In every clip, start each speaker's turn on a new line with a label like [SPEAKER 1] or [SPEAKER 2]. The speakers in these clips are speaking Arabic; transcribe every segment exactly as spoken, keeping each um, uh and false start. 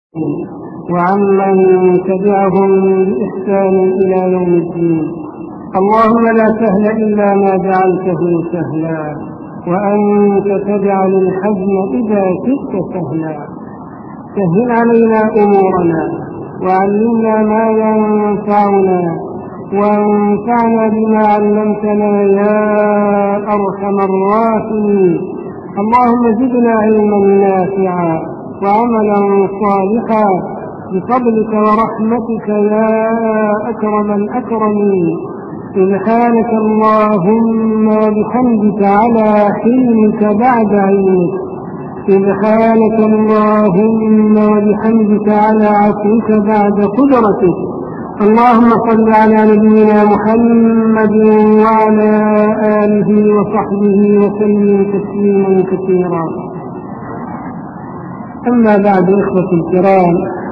[SPEAKER 1] وعمن تبعهم بإحسان إلى يوم الدين. اللهم لا سهل إلا ما جعلته سهلا، وأنت تجعل الحزن إذا شئت سهلا. سهل علينا أمورنا، وعلمنا ما ينفعنا، وانفعنا بما علمتنا يا أرحم الراحمين. اللهم زدنا علما نافعا وعملا صالحا بفضلك ورحمتك يا أكرم الأكرمين. سبحانك اللهم وبحمدك على حلمك بعد علمك. سبحانك اللهم وبحمدك على عفوك بعد قدرتك. اللهم صل على نبينا محمد وعلى آله وصحبه وسلم تسليما كثيرا. أما بعد، إخوتي الكرام،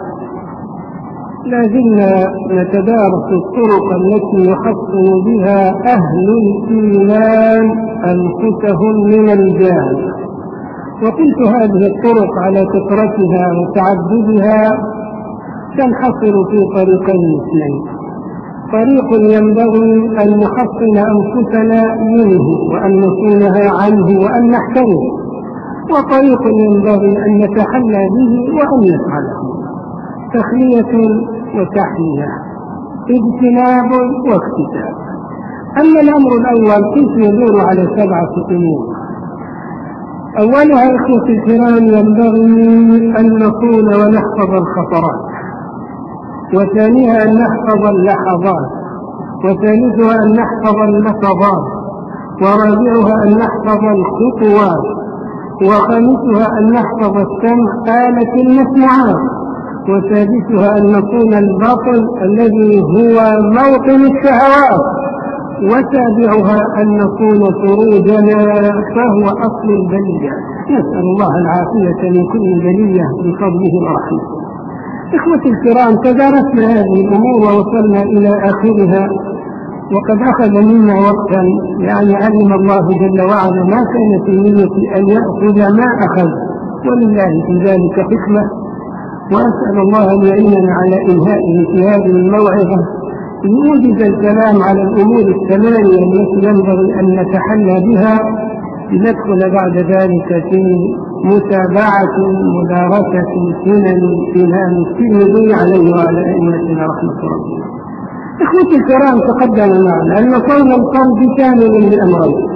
[SPEAKER 1] لا زلنا نتدارس الطرق التي يحصن بها أهل الإيمان أنفسهم من الجهل. وقلت هذه الطرق على كثرتها وتعددها تنحصر في طريقين اثنين: طريق ينبغي أن نحصن أنفسنا منه وأن نصونها عنه وأن نحترمه، وطريق ينبغي أن نتحلى به وأن نفعله: تخلية وتحلية، اجتناب واكتساب. أما الأمر الأول كيف يدور على سبعة أمور. أولها إخوتي الكرام ينبغي أن نصون ونحفظ الخطرات، وثانيها أن نحفظ اللحظات، وثالثها أن نحفظ اللحظات، ورابعها أن نحفظ الخطوات، وخامسها أن نحفظ السمع آلة المسموعات، وسادسها أن نصون الباطن الذي هو موطن الشهوات، وسابعها أن نصون فروجنا فهو أصل البلية. نسأل الله العافية من كل بلية بفضله ورحمته. إخوتي الكرام، تدارسنا هذه الأمور ووصلنا إلى آخرها، وقد أخذ منا وقتا، يعني علم الله جل وعلا ما كان في نية أن يأخذ ما أخذ، ولله في ذلك حكمة. وأسأل الله أن يعيننا على إنهائه في هذه الموعظة ليوجد الكلام على الأمور الثمانية التي ينبغي أن نتحلى بها، لندخل بعد ذلك في متابعة مدارسة سنن الإمام الترمذي عليه وعلى أئمتنا رحمة ربنا. إخوتي الكرام، تقدم معنا أن صوم القلب شامل لأمرين: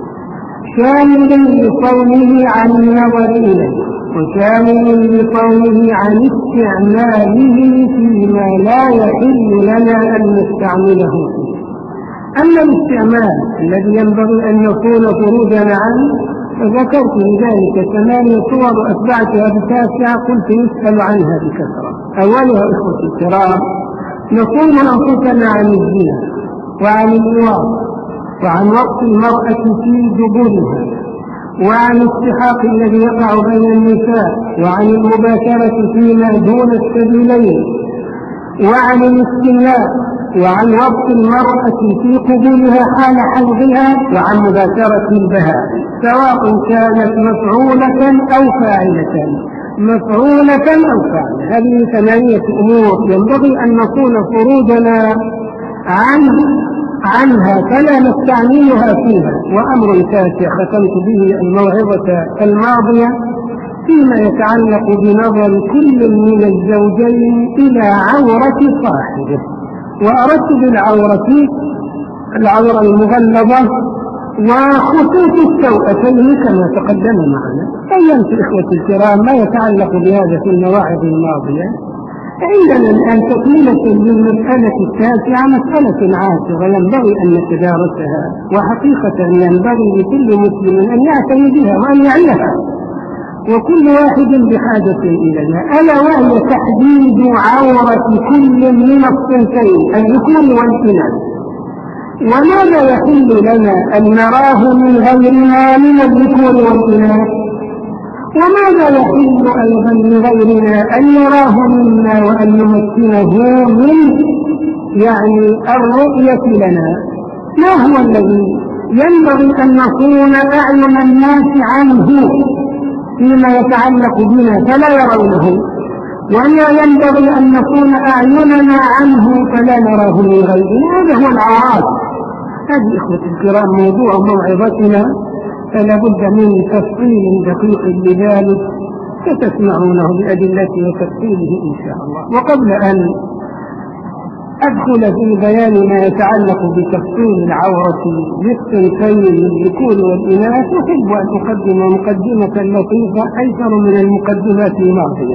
[SPEAKER 1] شامل لصومه عن النظر إليه، وشامل لصومه عن استعماله فيما لا يحل لنا أن نستعمله فيه. أما الاستعمال الذي ينبغي أن نكون فروجنا عنه فذكرت لذلك ثمانية صور وأتبعتها بتاسعة قلت يسأل عنها بكثرة. أولها إخوتي الكرام نصوم أنفسنا عن الزنا وعن اللواط وعن وقت المرأة في دبرها وعن السحاق الذي يقع بين النساء وعن المباشرة فيما دون السبيلين وعن الاستملاء وعن وقت المرأة في قبولها حال حيضها وعن مباشرة البهائم، سواء كانت مفعولة أو فاعلة مفعولة أو فاعلة. هذه ثمانية أمور ينبغي أن نصون فروجنا عن عنها فلا نستعملها فيها. وأمر تاسع ختمت به الموعظة الماضية فيما يتعلق بنظر كل من الزوجين إلى عورة صاحبه، وأردت بالعورة العورة المغلظة وخطوط السوءتين كما تقدم معنا. بينت إخوتي الكرام ما يتعلق بهذا في المواعظ الماضية. عندنا الآن تكملة للمسألة التاسعة، مسألة عاشرة ينبغي أن نتدارسها، وحقيقة ينبغي لكل مسلم أن يعتني بها وأن يعيها، وكل واحد بحاجة إليها، ألا وهي تحديد عورة كل من الصنفين الذكور والإناث. وماذا يحل لنا أن نراه من غيرنا من الذكور والإناث؟ وماذا يحل أيضا لغيرنا أن يراه منا وأن نمكنه من يعني الرؤية لنا؟ ما هو الذي ينبغي أن نكون أعين الناس عنه فيما يتعلق بنا فلا يرونه؟ ولا ينبغي أن نكون أعيننا عنه فلا نراه من غيره. هذا هو العوارض. هذه إخوة الكرام موضوع موعظتنا، فلا بد من تفصيل دقيق لذلك ستسمعونه بأدلته وتفصيله إن شاء الله. وقبل أن أدخل في بيان ما يتعلق بتفصيل العورة للصنفين للذكور والإناث، أحب أن أقدم مقدمة لطيفة أيسر من المقدمات الماضية.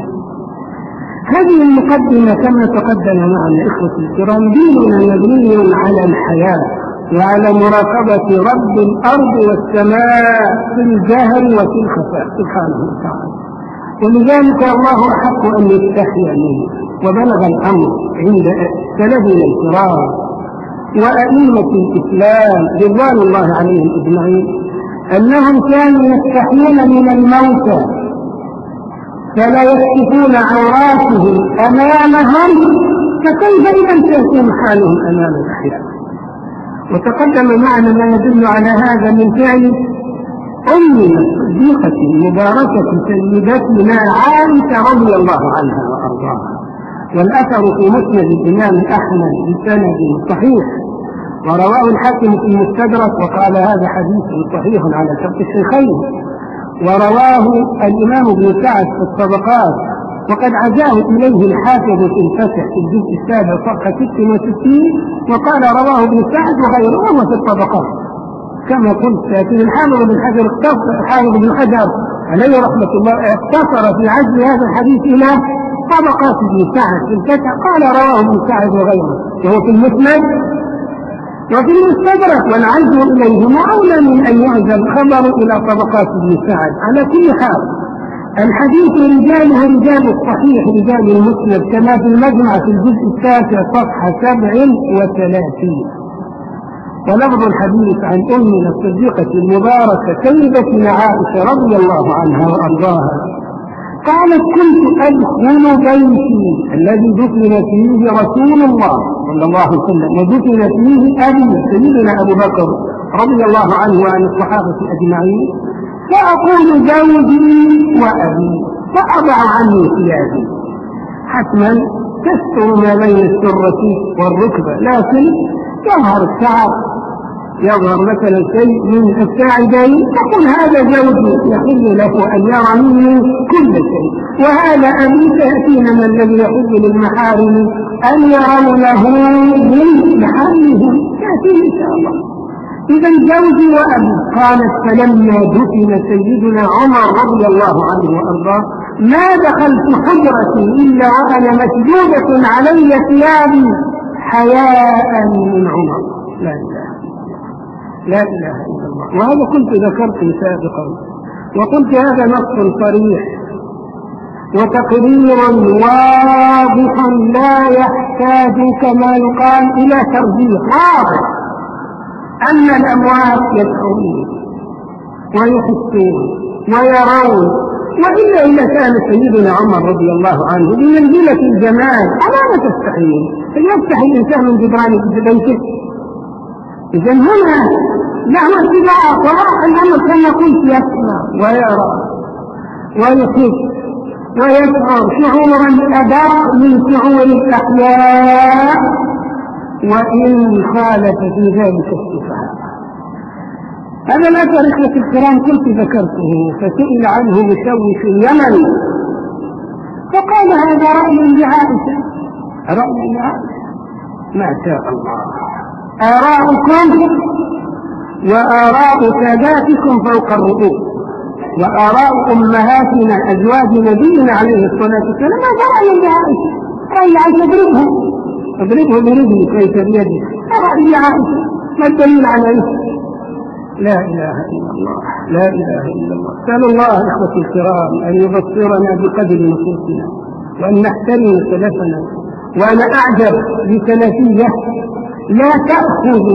[SPEAKER 1] هذه المقدمة كما تقدم معنا إخوة الكرام ديننا مبني على الحياة وعلى مراقبة رب الأرض والسماء في الجهر وفي الخفاء سبحانه وتعالى، ولذلك الله أحق أن يستحيا منه. وبلغ الأمر عند سلفنا الكرام وأئمة الإسلام رضوان الله عليهم أجمعين أنهم كانوا يستحيون من الموتى فلا يكشفون عوراتهم أمامهم، فكيف إذا تكون حالهم أمام الأحياء؟ وتقدم معنا ما يدل على هذا من فعل أمنا الصديقة المباركة سيدتنا عائشة رضي الله عنها وأرضاها، والأثر في مسند الإمام أحمد بسند صحيح، ورواه الحاكم في المستدرك وقال هذا حديث صحيح على شرط الشيخين، ورواه الإمام ابن سعد في الطبقات، وقد عزاه إليه الحافظ في الفتح في الجزء السابع صفحة ستة وستين، وقال رواه ابن سعد وغيره وهو في الطبقات كما قلت. لكن الحافظ بن حجر اختصر الحافظ بن حجر عليه رحمة الله اختصر في عزل هذا الحديث إلى طبقات ابن سعد في الفتح، قال رواه ابن سعد وغيره وهو في المسند وفي المستدرك، والعزو إليهما أولى من أن يعزى الخبر إلى طبقات ابن سعد. على كل حال الحديث رجاله رجال الصحيح رجال المسند كما في المجمع في الجزء التاسع صفحة سبع وثلاثين. ولفظ الحديث عن أمنا الصديقة المباركة سيدتنا عائشة رضي الله عنها وأرضاها قالت: كنت أدخل بيتي الذي دفن فيه رسول الله صلى الله عليه وسلم ودفن فيه أبي سيدنا أبو بكر رضي الله عنه وعن الصحابة أجمعين، فأقول زوجي وأبي فأضع عني ثيابي، حتما تستر ما بين السرة والركبة، لكن يظهر الشعر يظهر مثلا شيء من الساعدين، تقول هذا زوجي يحل له أن يرى مني كل شيء، وهذا أبي سيأتينا من الذي يحل للمحارم أن يروا له من محارمهم يأتيه إن شاء الله. إذا زوجي وأبي. قالت: فلما دفن سيدنا عمر رضي الله عنه وأرضاه ما دخلت حجرتي إلا وأنا مسجودة علي ثيابي حياء من عمر. لا إله لا إله إلا الله. وهذا كنت ذكرت سابقا وقلت هذا نص صريح وتقرير واضح لا يحتاج كما يقال إلى ترجيح، واضح أن الأموات يدعون ويحسون ويرون، وإلا إذا كان سيدنا عمر رضي الله عنه بمنزلة الجمال ألا ما تستحيل فليستحي الإنسان من جدران بيته. إذا هنا له اتباع صراحة الأمر كما قلت يسمع ويرى ويحس ويشعر شعورا أدق من شعور الأحياء وإن خالف في ذلك الصفات. هذا الأثر إخوة الكرام كنت ذكرته، فسئل عنه مشوش اليمن فقال هذا رأي لعائشة. رأي لعائشة ما شاء الله، آراؤكم وآراء ساداتكم فوق الرؤوس، وآراء أمهاتنا أزواج نبينا عليه الصلاة والسلام هذا رأي لعائشة. رأي عائشة اضربه اضربه برجلك ليس بيدك، رأي عائشة. ما الدليل عليه؟ لا إله إلا الله لا إله إلا الله. سأل الله إخوة الكرام أن يبصرنا بقدر نصوصنا وأن نحترم سلفنا. وأنا أعجب بسلفية لا تأخذ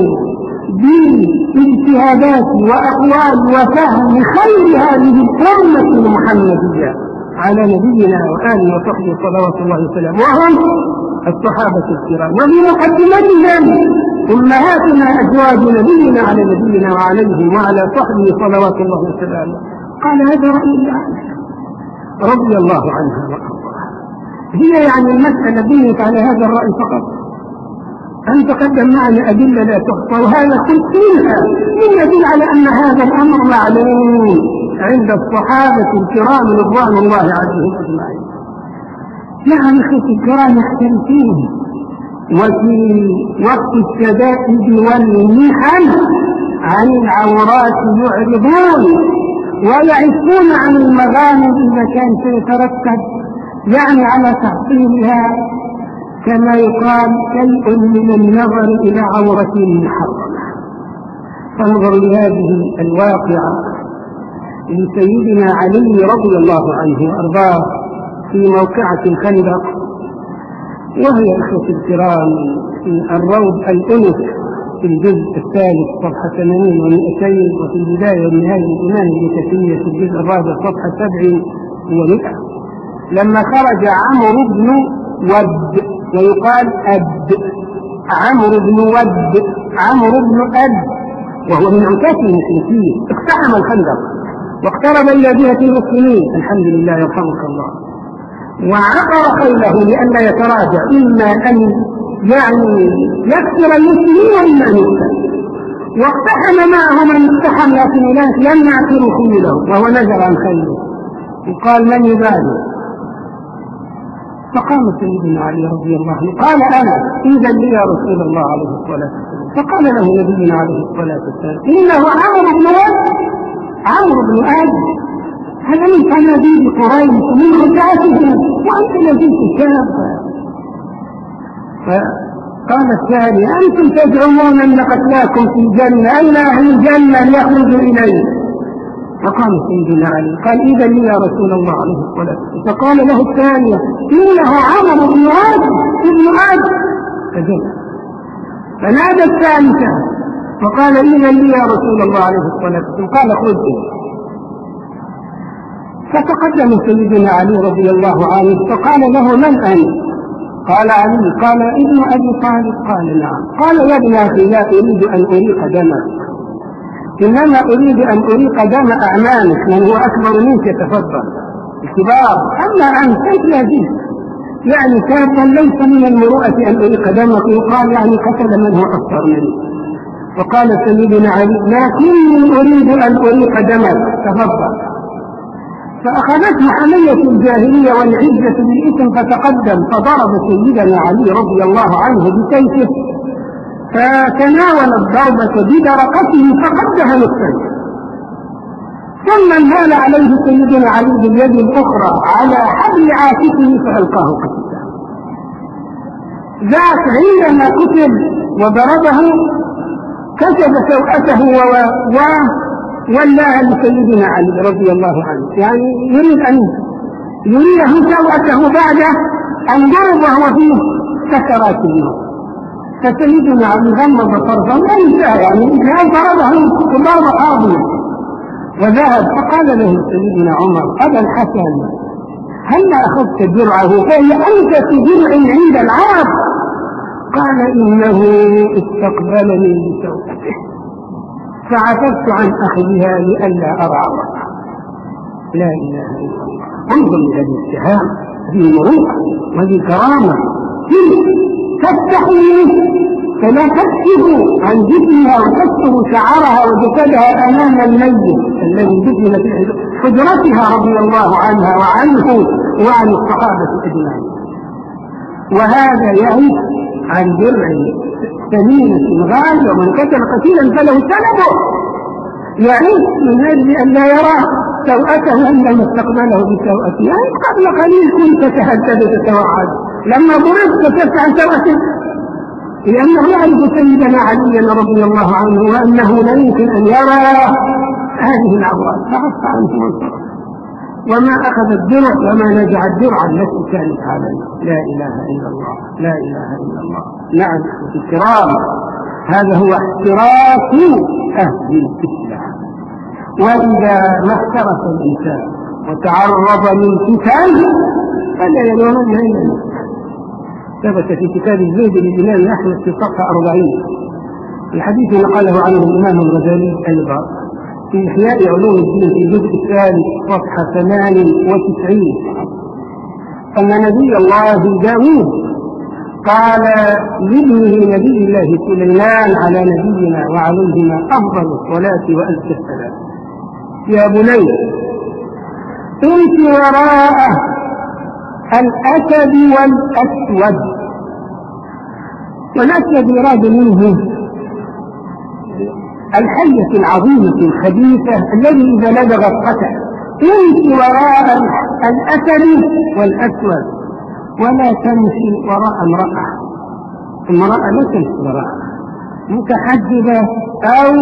[SPEAKER 1] باجتهادات وأقوال وفهم خير هذه الأمة المحمدية على نبينا وآله وصحبه صلوات الله وسلامه وهم الصحابة الكرام، وفي مقدمتهم أمهاتنا أزواج نبينا على نبينا وعليهم وعلى صحبه صلوات الله وسلامه. قال هذا رأي عائشة رضي الله عنها وأرضاها. هي يعني المسألة بنيت على هذا الرأي فقط. أن تقدم معنا أدلة لا تحصى، وهذا كل منها من يدل على أن هذا الأمر معلوم عند الصحابة الكرام رضوان الله عليهم أجمعين. نعم إخوتي الكرام يختلفون، وفي وقت الشدائد والمحن عن العورات يعرضون ويعفون عن المغانم إذا كان سيترتب يعني على تحصيلها، كما يقال شيء من النظر إلى عورة محرمة. فانظر لهذه الواقعة لسيدنا علي رضي الله عنه وأرضاه في موقعة الخندق، وهي إخوة الكرام في الروض الأنس في الجزء الثالث صفحة ثمانين ومئتين، وفي البداية والنهاية الإمام ابن تيمية في الجزء الرابع صفحة سبع ومئة، لما خرج عمرو بن ود ويقال أد عمرو بن ود عمرو بن أد وهو من عتاة المشركين، اقتحم الخندق واقترب إلى جهة المسلمين، الحمد لله يرحمك الله، وعقر خيله لئلا يتراجع، إما أن يعني يكسر المسلمين وإما أن يقتل، واقتحم معه من اقتحم، لكن الناس لم يعقروا خيله وهو نزل عن خيله وقال من يبالي. فقام سيدنا علي رضي الله عنه قال أنا إذا لي يا رسول الله عليه الصلاة والسلام. فقال له نبينا عليه الصلاة والسلام إنه عمرو بن ود عمرو بن أد، هذا من صناديد قريش ومن خزاعتهم وأنت لديك شابا. فقال الثاني أنتم تزعمون أن قتلاكم في الجنة، أين أهل الجنة ليخرجوا إليه؟ فقام سيدنا علي قال إذا لي يا رسول الله عليه الصلاة والسلام. فقال له الثانية إنه عمرو بن ود ابن أد، فجل. فنادى الثالثة فقال إذا لي يا رسول الله عليه الصلاة والسلام. قال خذ. فتقدم سيدنا علي رضي الله عنه فقال له من أنت؟ قال علي. قال ابن أبي طالب. قال نعم. قال يا ابن أخي لا أريد أن أريق دمك، إنما أريد أن أريق دم أعمامك من هو أكبر منك يتفضل الكبار، أما أنت لا جيد يعني كافا ليس من المروءة أن أريق دمك، يقال يعني قتل من هو أكبر منك. فقال سيدنا علي لكني أريد أن أريق دمك تفضل. فأخذته حمية الجاهلية والعزة بالإثم فتقدم فضرب سيدنا علي رضي الله عنه بسيفه، فتناول الضربة بدرقته فقدها للسيف، ثم انهال عليه سيدنا علي باليد الأخرى على حبل عاتقه فألقاه قتيلا. ذاك عندما قتل وضربه كشف سوءته وولاها لسيدنا علي رضي الله عنه، يعني يريد أن يريه سوءته بعد أن ضرب وهو في سكرات الموت. فسيدنا علي غمض طرفا وانتهى، يعني إذا ضربه ضرب قاضية وذهب. فقال له سيدنا عمر أبا الحسن هل أخذت درعه فهي أنت في درع عند العرب؟ قال إنه استقبلني بسوءته فعففت عن أخذها لئلا أرى وقع. لا إله إلا الله. انظر لهذه الاتهام، هذه مروءة وهذه كرامة تستحي فلا تكشف عن جسمها وتكشف شعرها وجسدها أمام الميت الذي دفن في حجرتها رضي الله عنها وعنه وعن الصحابة أجمعين. وهذا يعيش عن درع ثمينة غالية، ومن قتل قتيلا فله سلبه، يعيش من أجل أن لا يرى سوءته عندما استقبله بسوءته. يعني قبل قليل كنت تهدد تتوعد، لما ضربت كشفت عن سوءته، لأنه يعرف سيدنا عليا رضي الله عنه وأنه لا يمكن أن يرى هذه العورات فعفى عنه وانصرف، وما أخذ الدرع وما نزع الدرع التي كانت عليه. لا إله إلا الله، لا إله إلا الله. نعم الكرام، هذا هو احتراق أهل الإسلام. وإذا ما احترس الإنسان وتعرض للفتن فلا يلومن إلا نفسه. ثبت في كتاب الزهد للإمام أحمد في صفحة أربعين في حديث نقله عنه الإمام الغزالي أيضا في إحياء علوم الدين في الجزء الثالث صفحة ثمان وتسعين أن نبي الله داود قال لابنه نبي الله سليمان على نبينا وعليهما أفضل الصلاة وأزكى السلام: يا بني امشي وراء الأسد والأسود. والأسود يراد منه الحية العظيمة الخبيثة الذي إذا لدغت قتل. امشي وراء الأسد والأسود ولا تمشي وراء امرأة. امرأة لا تمشي وراء متحجبة أو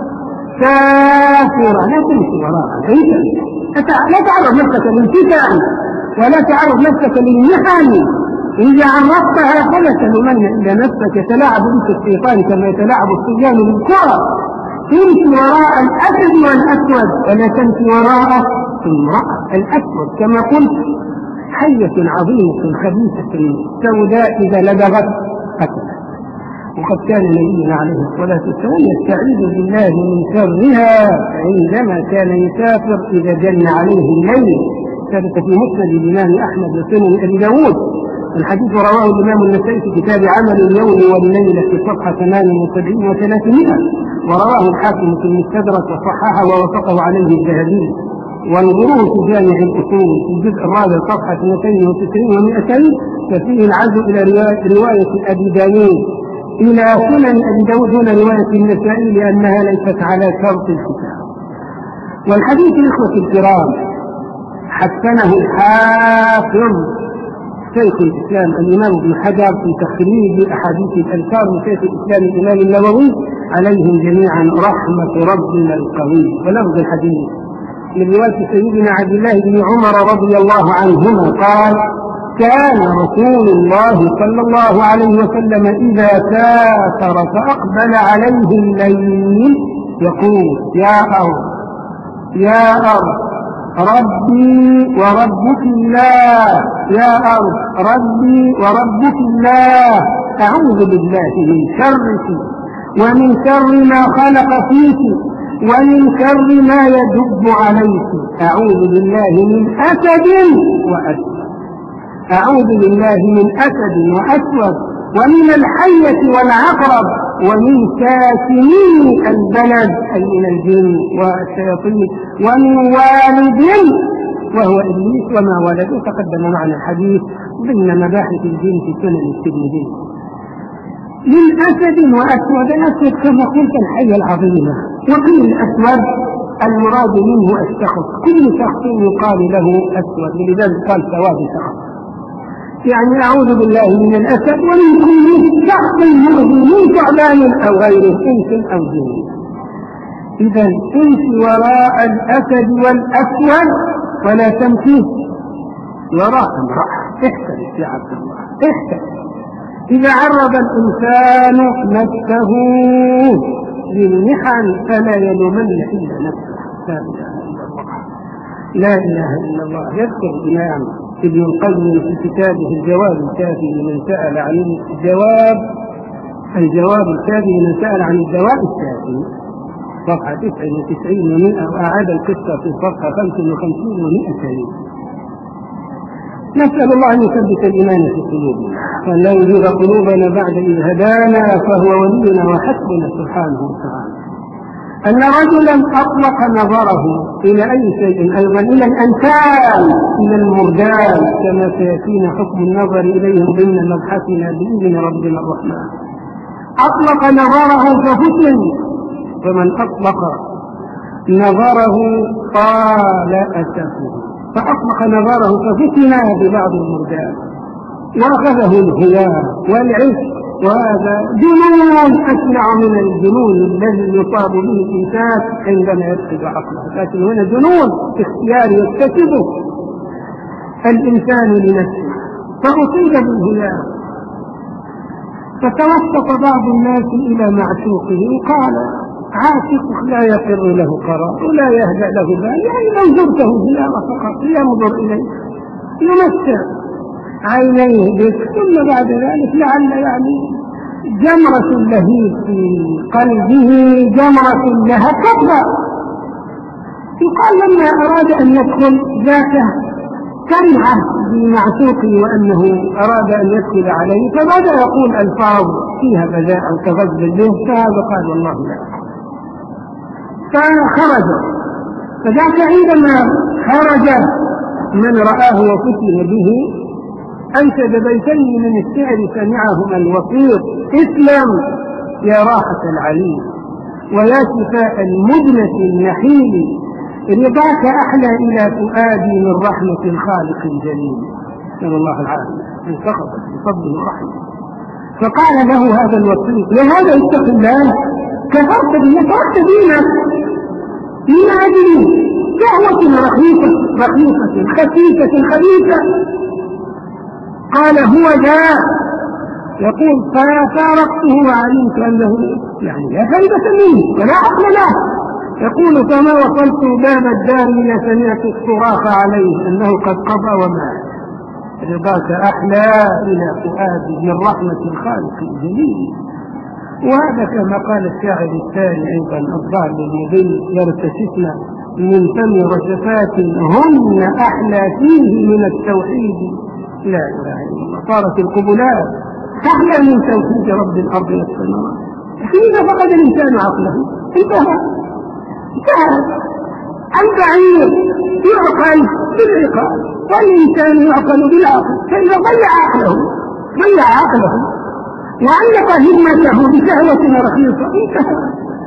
[SPEAKER 1] كافرة، لا تمشي وراء. لا تعرض نفسك للفتن ولا تعرض نفسك للمحن. إذا عرضتها فلا تلومن إلا نفسك، يتلاعب بك الشيطان كما يتلاعب الصبيان بالكرة. تمشي وراء الأسد والأسود ولا تمشي وراء امرأة. الأسود كما قلت حية عظيمة خبيثة سوداء إذا لدغت قتلت. وقد كان نبينا عليه الصلاة والسلام يستعيذ بالله من شرها عندما كان يسافر إذا جن عليه الليل. ثبت في مسند الإمام أحمد وسنن أبي داود. الحديث رواه الإمام النسائي في كتاب عمل اليوم والليلة في صفحة ثمان وسبعين وثلاثمائة، ورواه الحاكم في المستدرك وصححه ووافقه عليه الذهبي. وانظروه في جامع الأصول في الجزء الرابع صفحة اثنتين وتسعين ومئتين، ففيه العزو إلى رواية أبي داود إلى سنن أبي داود دون رواية النسائي لأنها ليست على شرط الكتاب. والحديث الإخوة الكرام حسنه الحافظ شيخ الإسلام الإمام ابن حجر في تخريج أحاديث الأذكار وشيخ الإسلام الإمام النووي عليهم جميعا رحمة ربنا القوي. ولفظ الحديث من رواية سيدنا عبد الله بن عمر رضي الله عنهما قال: كان رسول الله صلى الله عليه وسلم إذا سافر فأقبل عليه الليل يقول: يا أرض يا أرض ربي وربك الله، يا أرض ربي وربك الله، أعوذ بالله من شرك ومن شر ما خلق فيك ومن شر ما يدب عليك، أعوذ بالله من أسد وأسود، أعوذ بالله من أسد وأسود ومن الحية والعقرب ومن ساكني البلد أي من الجن والشياطين ومن والد وهو إبليس وما ولده. تقدم معنا الحديث ضمن مباحث الجن في سنن الترمذي. من أسد وأسود. الأسود كما قلت الحية العظيمة، وقيل الأسود المراد منه الشخص، كل شخص يقال له أسود، ولذلك قال سواد شخص، يعني أعوذ بالله من الأسد ومن كل شخص يؤذي من ثعبان أو غيره إنس أو جن. إذا امشي وراء الأسد والأسود ولا تمشي وراء امرأة. احترس يا عبد الله، احترس. إذا عرض الإنسان نفسه للمحن فلا يلومن إلا نفسه. لا إله إلا الله. لا إله إلا الله. يذكر الإمام ابن القيم في كتابه الجواب الكافي لمن سأل عن الجواب الجواب الكافي لمن سأل عن الدواء الكافي صفحة تسعة وتسعين ومئة، وأعاد القصة في صفحة خمسة وخمسين ومئتين. نسأل الله أن يثبت الإيمان في قلوبنا وأن لا يزيغ قلوبنا بعد إذ هدانا، فهو ولينا وحسبنا سبحانه وتعالى. أن رجلا أطلق نظره إلى أي شيء أيضا، إلى الأنسان، إلى المردان، كما سيأتينا حكم النظر إليهم ضمن مبحثنا بإذن ربنا الرحمن. أطلق نظره ففتن، فمن أطلق نظره طال أسفه، فأطلق نظره ففتن ببعض المردان وأخذه الهيام والعشق، وهذا جنون أسمع من الجنون الذي يصاب به الإنسان عندما يفقد عقله، لكن هنا جنون اختياري يكتسبه الإنسان لنفسه، فأصيب بالهيام. فتوسط بعض الناس إلى معشوقه وقال: عاشقك لا يقر له قرار ولا يهدأ له بال، يعني لو زرته هيام فقط ينظر إليه يمسع عينيه بك، ثم بعد ذلك لعل يعني جمرة اللهيب في قلبه جمرة لها كبرى. يقال لما أراد أن يدخل ذاته كرهه في معشوقه وأنه أراد أن يدخل عليه، فبدأ يقول ألفاظ فيها بذاء تغزل به، فهذا قال والله لا. فخرج، فذاك عندما خرج من رآه وفتن به أنشد بيتين من الشعر سمعهما الوصير: اسلم يا راحة العليم ويا شفاء المدنة النحيل، رضاك أحلى إلى فؤادي من رحمة الخالق الجليل. نسأل الله العافية، انسخطت بفضله ورحمته. فقال له هذا الوصير: يا هذا اتق الله، كفرت بي، تركت دينك من أجل شهوة رخيصة رخيصة خسيسة خبيثة. قال: هو ذا. يقول: ففارقته وعلمت أنه يعني لا فائدة منه ولا عقل له. يقول: فما وصلت باب الدار إلا سمعت الصراخ عليه أنه قد قضى ومات، رضاك أحلى إلى فؤادي من رحمة الخالق الجليل. وهذا كما قال الشاعر الثاني أيضا: الضال المضل يرتشفن من فم رشفات هن أحلى فيه من التوحيد، لا إله إلا الله. صارت القبلات أحلى من توحيد رب الأرض والسماوات. حين فقد الإنسان عقله انتهى انتهى. البعير يعقل بالعقال والإنسان يعقل بالعقل، فإذا ضيع عقله ضيع عقله وعلق همته بشهوة رخيصة انتهى.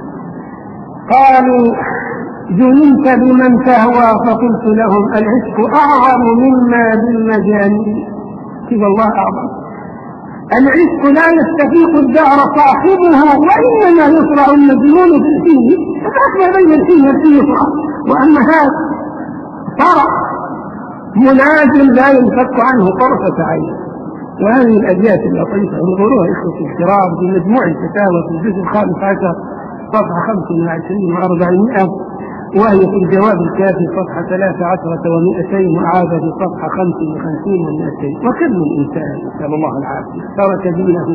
[SPEAKER 1] قالوا: جننت بمن تهوى، فقلت لهم: العشق أعظم مما بالمجانين. كيف الله أعظم. العشق لا يستفيق الدهر صاحبها، وإنما يصرع المجنون في الحين، فأكبر بين الحين والحين يصرع. وأما هذا صرع ملازم لا ينفك عنه طرفة عين. وهذه الأبيات اللطيفة انظروها إخوة الكرام في مجموع الفتاوى في الجزء الخامس عشر صفحة خمس وعشرين وأربعمائة، وهي في الجواب الكافي صفحة ثلاث عشرة ومئتين، وعادة في صفحة خمس وخمسين ومئتين. وكم من إنسان نسأل الله العافية ترك دينه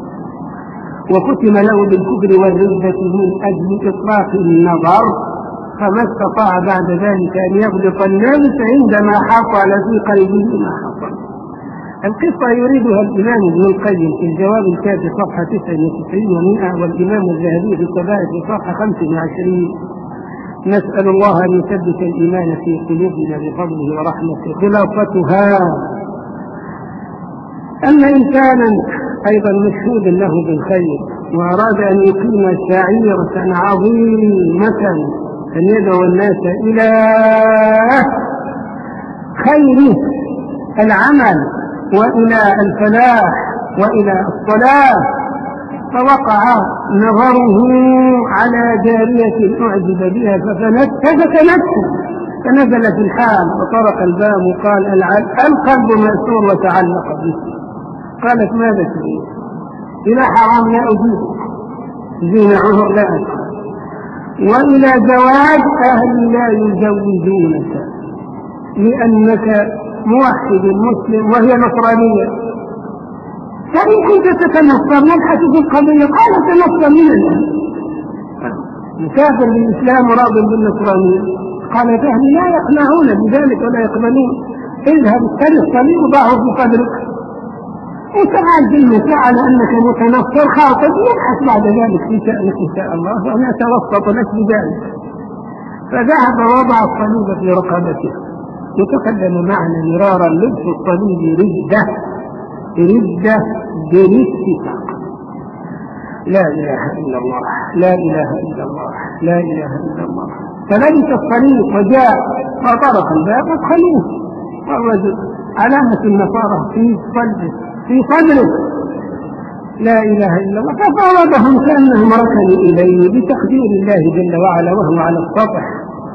[SPEAKER 1] وختم له بالكفر والردة من أجل إطلاق النظر، فما استطاع بعد ذلك أن يغلق النفس عندما حصل في قلبه ما حصل. القصة يريدها الإمام ابن القيم في الجواب الكافي صفحة تسعة وتسعين ومئة، والإمام الذهبي في الكبائر في صفحة خمس وعشرين. نسأل الله أن يثبت الإيمان في قلوبنا بفضله ورحمته. خلاصتها: أن إنسانا أيضا مشهود له بالخير وأراد أن يقيم شعيرة عظيمة أن يدعو الناس إلى خير العمل وإلى الفلاح وإلى الصلاة، فوقع نظره على جارية أعجب بها ففتنته، فنزل في الحال وطرق الباب وقال: القلب مأسور وتعلق به. قالت: ماذا تريد؟ إلى حرام لا أجيب، زين عهر لا أجيب، وإلى زواج أهل لا يزوجونك لأنك موحد مسلم وهي نصرانية، فإن كنت تتنصر نبحث في القضية. قال: تنصر من الآن، مسافر للإسلام وراض بالنصرانية. قال: فهل لا يقنعون بذلك ولا يقبلون؟ اذهب اشتري الصليب وضعه في قدرك وتعال بالمساء على أنك متنصر خاطب، يبحث بعد ذلك في شأنك إن شاء الله وأنا أتوسط لك بذلك. فذهب ووضع الصليب في رقبته. يتكلم معنا مرارا: لبس الصليب ردة ردة بالاتفاق. لا إله إلا الله، لا إله إلا الله، لا إله إلا الله. فلبس الصليب وجاء فطرق الباب وادخلوه. والرجل علامة النصارى في صدره في صدره لا إله إلا الله. ففاوضهم كأنهم ركنوا إليه بتقدير الله جل وعلا وهو على السطح،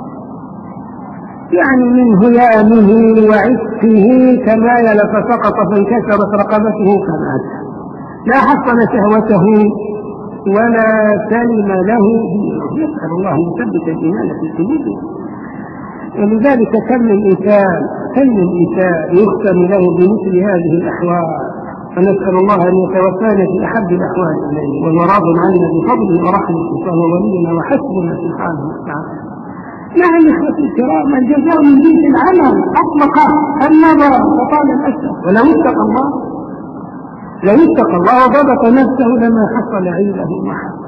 [SPEAKER 1] يعني من هيامه وعفه كمايل فسقط فانكسرت رقبته كمات، لا حصل شهوته ولا سلم له. نسأل الله أن يثبت الإيمان في قلوبه. ولذلك كم من إنسان كم من إنسان يختم له بمثل هذه الأحوال، فنسأل الله أن يتوفانا في أحب الأحوال إليه وهو راض عنا بفضله ورحمته، فهو ولينا وحسبنا سبحانه وتعالى. نعم إخوتي الكرام، الجزاء من جنس العمل. أطلق النظر وقال الأسف، ولو اتقى الله لو اتقى الله وضبط نفسه لما حصل عيده معه.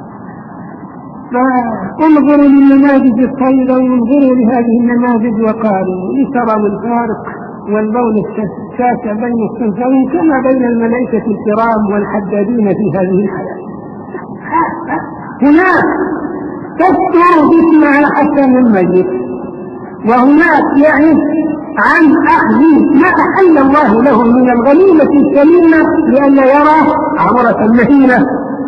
[SPEAKER 1] فانظروا للنماذج الطيبة وانظروا لهذه النماذج وقالوا لتروا الفارق واللون الشاسع بين الصنفين كما بين الملائكة الكرام والحدادين في هذه الحياة. هناك تذكر باسمها حتى من ميت، وهناك يعز عن أخذ ما أحل الله له من الغنيمة السليمة لئلا يرى عورة مهينة.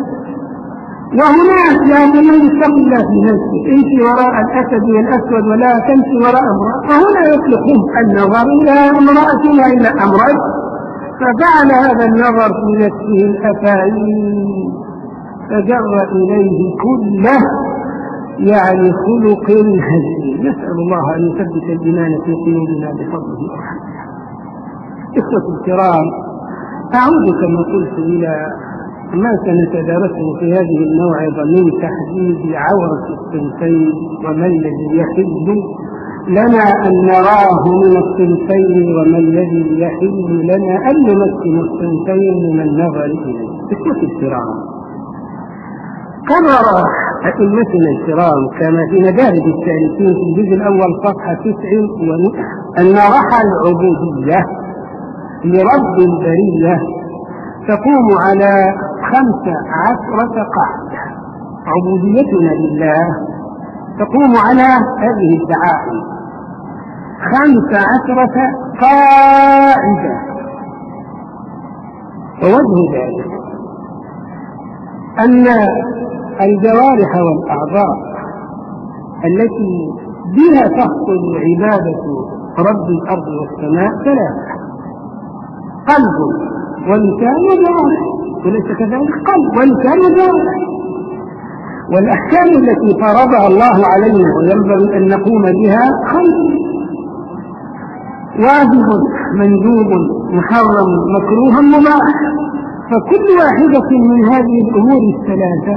[SPEAKER 1] وهناك لازم يتقي الله في نفسه، امشي وراء الأسد والأسود ولا تمشي وراء امرأة. فهنا يطلق النظر إلى امرأة وإلى أمرأة، فجعل هذا النظر في نفسه الأفاعيل فجر إليه كله يعني خلق هزيل. نسأل الله أن يثبت الإيمان في قلوبنا بفضله ورحمته. إخوة الكرام، أعود كما قلت إلى ما سنتدارسه في هذه الموعظة من تحديد عورة الصنفين وما الذي يحل لنا أن نراه من الصنفين وما الذي يحل لنا أن نمكن الصنفين من النظر إليه. إخوة الكرام، قرر أئمتنا الكرام كما في مدارج السالكين في الجزء الأول صفحة تسع ومئة أن رحى العبودية لرب البرية تقوم على خمس عشرة قاعدة. عبوديتنا لله تقوم على هذه الدعائم خمس عشرة قاعدة. ووجه ذلك أن الجوارح والأعضاء التي بها تحصل عبادة رب الأرض والسماء ثلاثة: قلب ولسان وجوارح، وليس كذلك قلب ولسان وجوارح. والأحكام التي فرضها الله علينا وينبغي أن نقوم بها خمس: واجب، مندوب، محرم، مكروه، مباح. فكل واحدة من هذه الأمور الثلاثة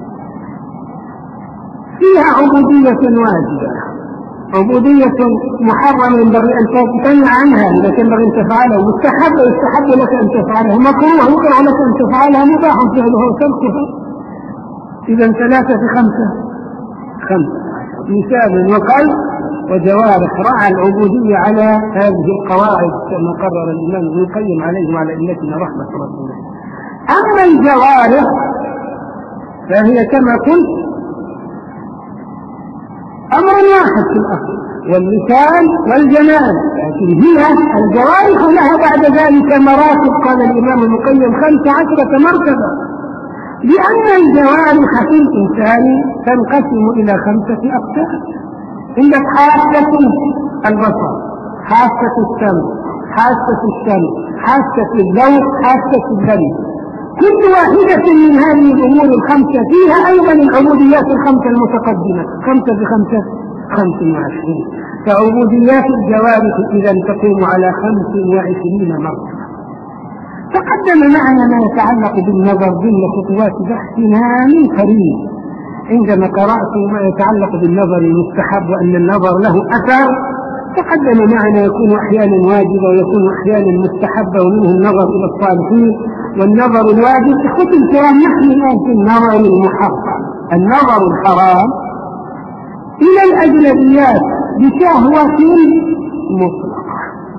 [SPEAKER 1] فيها عبودية واجبة، عبودية محرم ينبغي أن تمنع عنها إذا ينبغي أن تفعله، مستحب يستحب لك أن تفعله، مكروه يكره لك أن تفعلها، مباح فعله وتركها. إذا ثلاثة في خمسة خمسة لسان وقلب وجوارح. رعى العبودية على هذه القواعد كما قرر الإمام ابن القيم عليه وعلى أئمتنا رحمة ربنا. أما الجوارح فهي كما قلت أمر واحد في الأصل، واللسان والجنان، لكن هي الجوارح لها بعد ذلك مراتب. قال الإمام ابن القيم خمس عشرة مرتبة، لأن الجوارح في الإنسان تنقسم إلى خمسة أقسام. عندك حاسة البصر، حاسة السمع، حاسة الشم، حاسة الذوق، حاسة الذم. كل واحدة من هذه الأمور الخمسة فيها أيضا العبوديات الخمسة المتقدمة، خمسة بخمسة خمس وعشرين. فعبوديات الجوارح إذا تقوم على خمس وعشرين مرة. تقدم معنا ما يتعلق بالنظر ضمن خطوات بحثنا من قريب عندما قرأت ما يتعلق بالنظر المستحب وأن النظر له أثر. تقدم معنا يكون أحيانا واجبا ويكون أحيانا مستحبا، ومنه النظر إلى الصالحين والنظر الواجب. إخوتي الكرام، نحن الآن في النظر المحرم، النظر الحرام إلى الأجنبيات بشهوة مطلقة.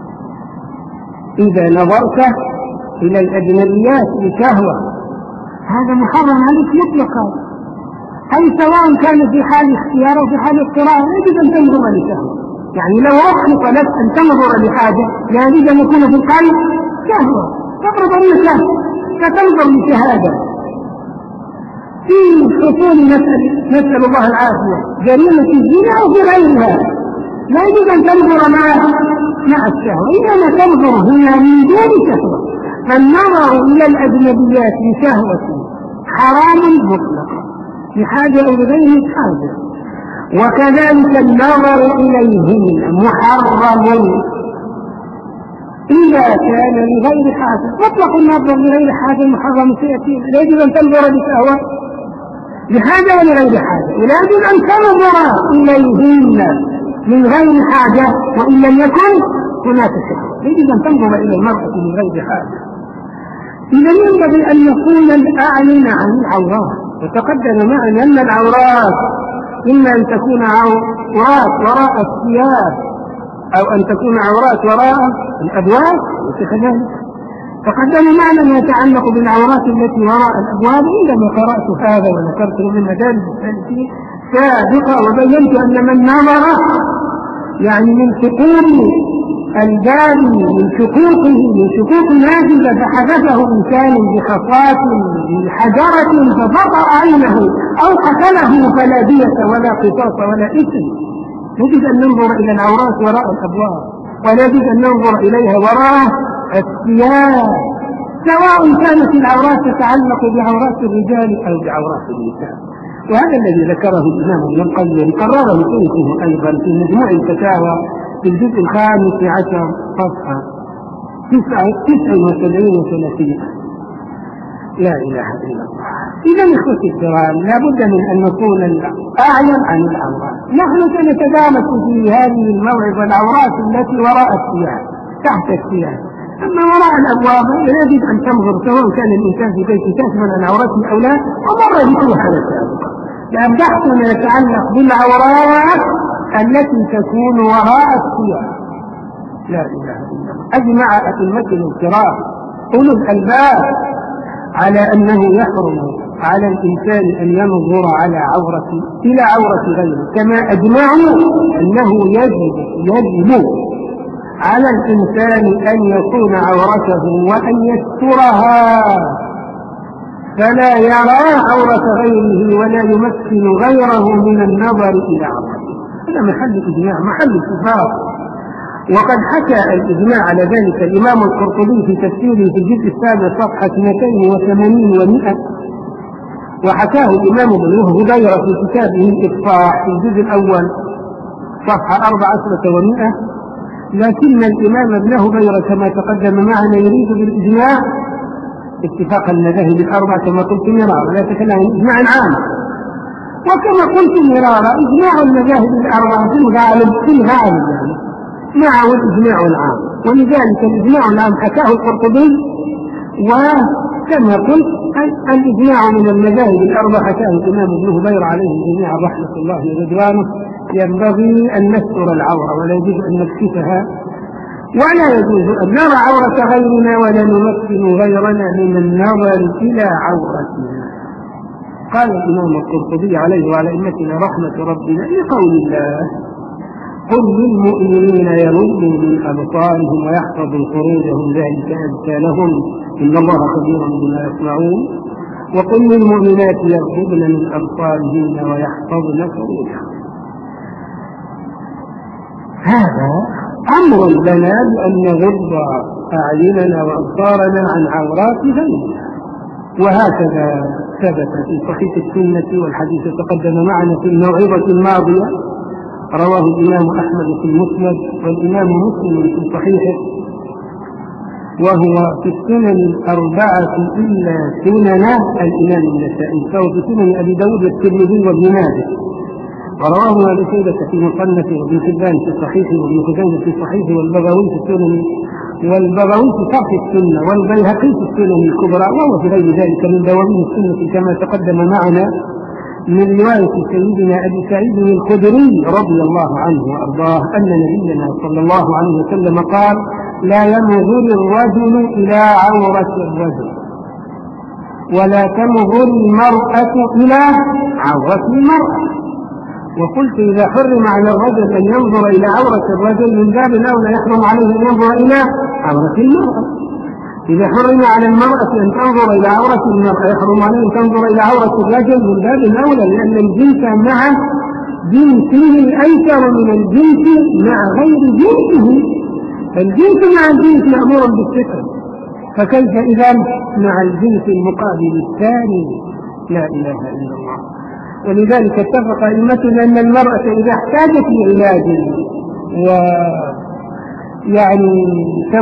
[SPEAKER 1] إذا نظرت إلى الأجنبيات بشهوة هذا محرم عليك مطلقا، أي سواء كان في حال اختيار أو في حال اضطرار. يجب أن تنظر لشهوة، يعني لو رخص لك أن تنظر لحاجة لا يجب أن يكون في القلب شهوة. تفرض أنك ستنظر لشهادة في حصول نسأل الله العافية جريمة الزنا أو في غيرها، لا يجب أن تنظر مع مع الشهوة، إنما تنظر هنا من دون شهوة. فالنظر إلى الأجنبيات بشهوة حرام مطلقا لحاجة أو لغير حاجة، وكذلك النظر إليهن محرم إذا كان لغير حاجة. مطلق النظر لغير حاجة محرم سيأتي، لا يجب أن تنظر بشهوة لحاجة ولغير حاجة، ولا يجوز أن تنظر إليهن من غير حاجة وإن لم يكن هناك شهوة. يجب أن تنظر إلى المرأة من غير حاجة. إذا ينبغي أن يكون الأعين عن العورات، وتقدم معنا أن العورات إما أن تكون عورات وراء الثياب أو أن تكون عورات وراء الأبواب وكذلك. تقدم معنا ما يتعلق بالعورات التي وراء الأبواب عندما قرأت هذا وذكرت من مدارس السلفية سابقا، وبينت أن من نظر يعني من حقوق الباب من شقوقه من شقوق نافذة فحدثه إنسان بخطوات بحجرة ففطر عينه أو قتله فلا دية ولا قصاص ولا إثم. نجد أن ننظر إلى العورات وراء الأبواب، ونجد أن ننظر إليها وراء الثياب، سواء كانت العورات تتعلق بعورات الرجال أو بعورات النساء. وهذا الذي ذكره الإمام ابن القيم قرره شيخه أيضا في مجموع الفتاوى في الجزء الخامس عشر صفحة تسع وسبعين وثلاثين. لا إله إلا الله. إذا إخوتي الكرام لا بد من أن نكون أعلم عن العورات. نحن سنتدارس في هذه الموعظة العورات التي وراء الثياب تحت الثياب، أما وراء الأبواب يجب أن تنظر سواء كان الإنسان في بيته كاشفا عن عورته أو لا، ومر بكل حالة سابقة. لأن بحثنا يتعلق بالعورات التي تكون وراء الثياب. لا إله إلا الله. أجمع أئمتنا الكرام أولو الألباب على أنه يحرم على الإنسان أن ينظر على عورة إلى عورة غيره، كما أجمعوا أنه يجب يجب على الإنسان أن يكون عورته وأن يسترها فلا يرى عورة غيره ولا يمكن غيره من النظر إلى عورته. هذا محل إجماع محل اتفاق. وقد حكى الإجماع على ذلك الإمام القرطبي في تفسيره في الجزء السابع صفحة اثنتين وثمانين ومئة، وحكاه الإمام ابن هبيرة في كتابه الإفصاح في الجزء الأول صفحة أربع عشرة ومئة. لكن الإمام ابن هبيرة كما تقدم معنا يريد بالإجماع اتفاق المذاهب الأربعة كما قلت مرارا، لا تكلم عن إجماع عام. وكما قلت مرارا إجماع المذاهب الأربعة في الغالب في الغالب يعني معه الإجماع العام، ولذلك الإجماع العام حكاه القرطبي. وكما قلت الإجماع من المذاهب الأربعة حكاه الإمام ابن هبيرة عليه الجميع رحمة الله ورضوانه. ينبغي أن نستر العورة ولا يجوز أن نكشفها، ولا يجوز أن نرى عورة غيرنا ولا نمكن غيرنا من النظر إلى عورتنا. قال الإمام القرطبي عليه وعلى أئمتنا رحمة ربنا لقول الله: قل للمؤمنين يغضوا من أبصارهم ويحفظوا فروجهم ذلك أزكى لهم إن الله خبير بما يصنعون. وقل للمؤمنات يغضبن من أبصارهن ويحفظن فروجهن. هذا أمر لنا بأن نغض أعيننا وأبصارنا عن عورات غيرنا، وهكذا ثبت في صحيح السنة، والحديث تقدم معنا في الموعظة الماضية، رواه الإمام أحمد في المسند والإمام مسلم في صحيحه، وهو في السنن الأربعة إلا سنن الإمام النسائي، فهو في سنن أبي داود والترمذي وابن ماجه، ورواه أبي شيبة في مصنفه وابن حبان في صحيحه وابن خزيمة في صحيحه والبغوي في السنن والبغوي في شرح السنة والبيهقي في السنن الكبرى، وهو في غير ذلك من دواوين السنة كما تقدم معنا من رواية سيدنا أبي سعيد الخدري رضي الله عنه وأرضاه أن نبينا صلى الله عليه وسلم قال: لا ينظر الرجل إلى عورة الرجل ولا تنظر المرأة إلى عورة المرأة. وقلت إذا حرم على الرجل أن ينظر إلى عورة الرجل من باب الأولى يحرم عليه أن ينظر إلى عورة المرأة. إذا حرم على المرأة أن تنظر إلى عورة المرأة يحرم عليه أن تنظر إلى عورة الرجل من باب الأولى، لأن الجنس مع جنسه أيسر من الجنس مع غير جنسه. الجنس مع الجنس مأمور بالستر، فكيف إذا مع الجنس المقابل الثاني؟ لا إله إلا الله. ولذلك اتفق أئمتنا أن المرأة إذا احتاجت لعلاج ويعني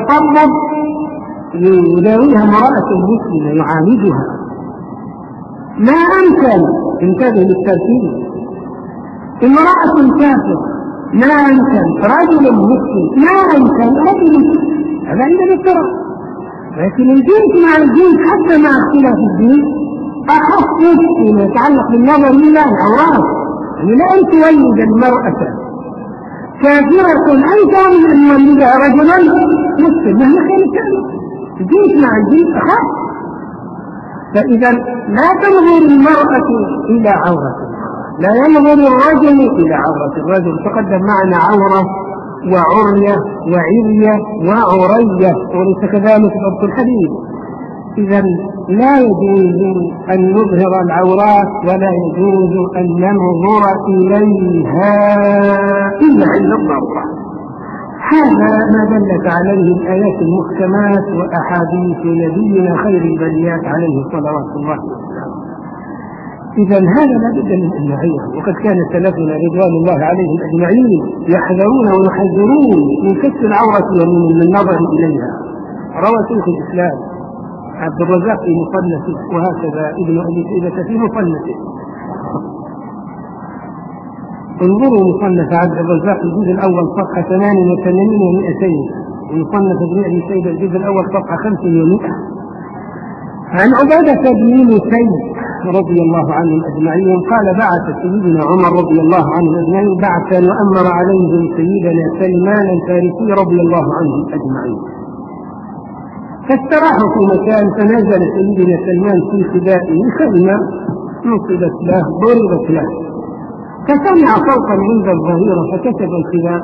[SPEAKER 1] تطبب يداويها امرأة مسلمة يعالجها ما أمكن، انتبه للترتيب، امرأة كافرة ما أمكن، رجل مسلم ما أمكن، رجل مسلم، هذا عندنا الترى. لكن الجنس مع الجنس حتى مع اختلاف الدين أخف فيما يتعلق بالنظر إلى العورات. يعني لا أن تولد المرأة كافرة أيضا من أن يولدها رجلا مسلم مهما كان الكلام، الجنس مع الجنس أخف. فإذا لا تنظر المرأة إلى عورة، لا ينظر الرجل إلى عورة الرجل. تقدم معنا عورة وعرية وعرية وعرية وليس كذلك ضبط الحديث. إذا لا يجوز أن نظهر العورات ولا يجوز أن ننظر إليها إلا عند الضرورة. هذا ما دلت عليه الآيات المحكمات وأحاديث نبينا خير البريات عليه صلوات الله وسلامه. إذا هذا لا بد من أن نعيه. وقد كان سلفنا رضوان الله عليهم أجمعين يحذرون ويحذرون من كشف العورة ومن النظر إليها. روى شيخ الإسلام عبد الرزاق في مصنفه وهكذا ابن أبي شيبة في مصنفه. انظروا مصنف عبد الرزاق الجزء الأول صفحة ثمانية وثمانين ومئتين، ومصنف ابن أبي شيبة الجزء الأول صفحة خمس ومئة، عن عبادة بن مسيب رضي الله عنهم أجمعين قال: بعث سيدنا عمر رضي الله عنه أجمعين بعثا وأمر عليهم سيدنا سلمان الفارسي رضي الله عنهم أجمعين، فاستراحوا في مكان، فنزل سيدنا سلمان في خبائه كلمة نصبت له ضربت له، فسمع صوتا عند الظهيرة فكتب الخباء،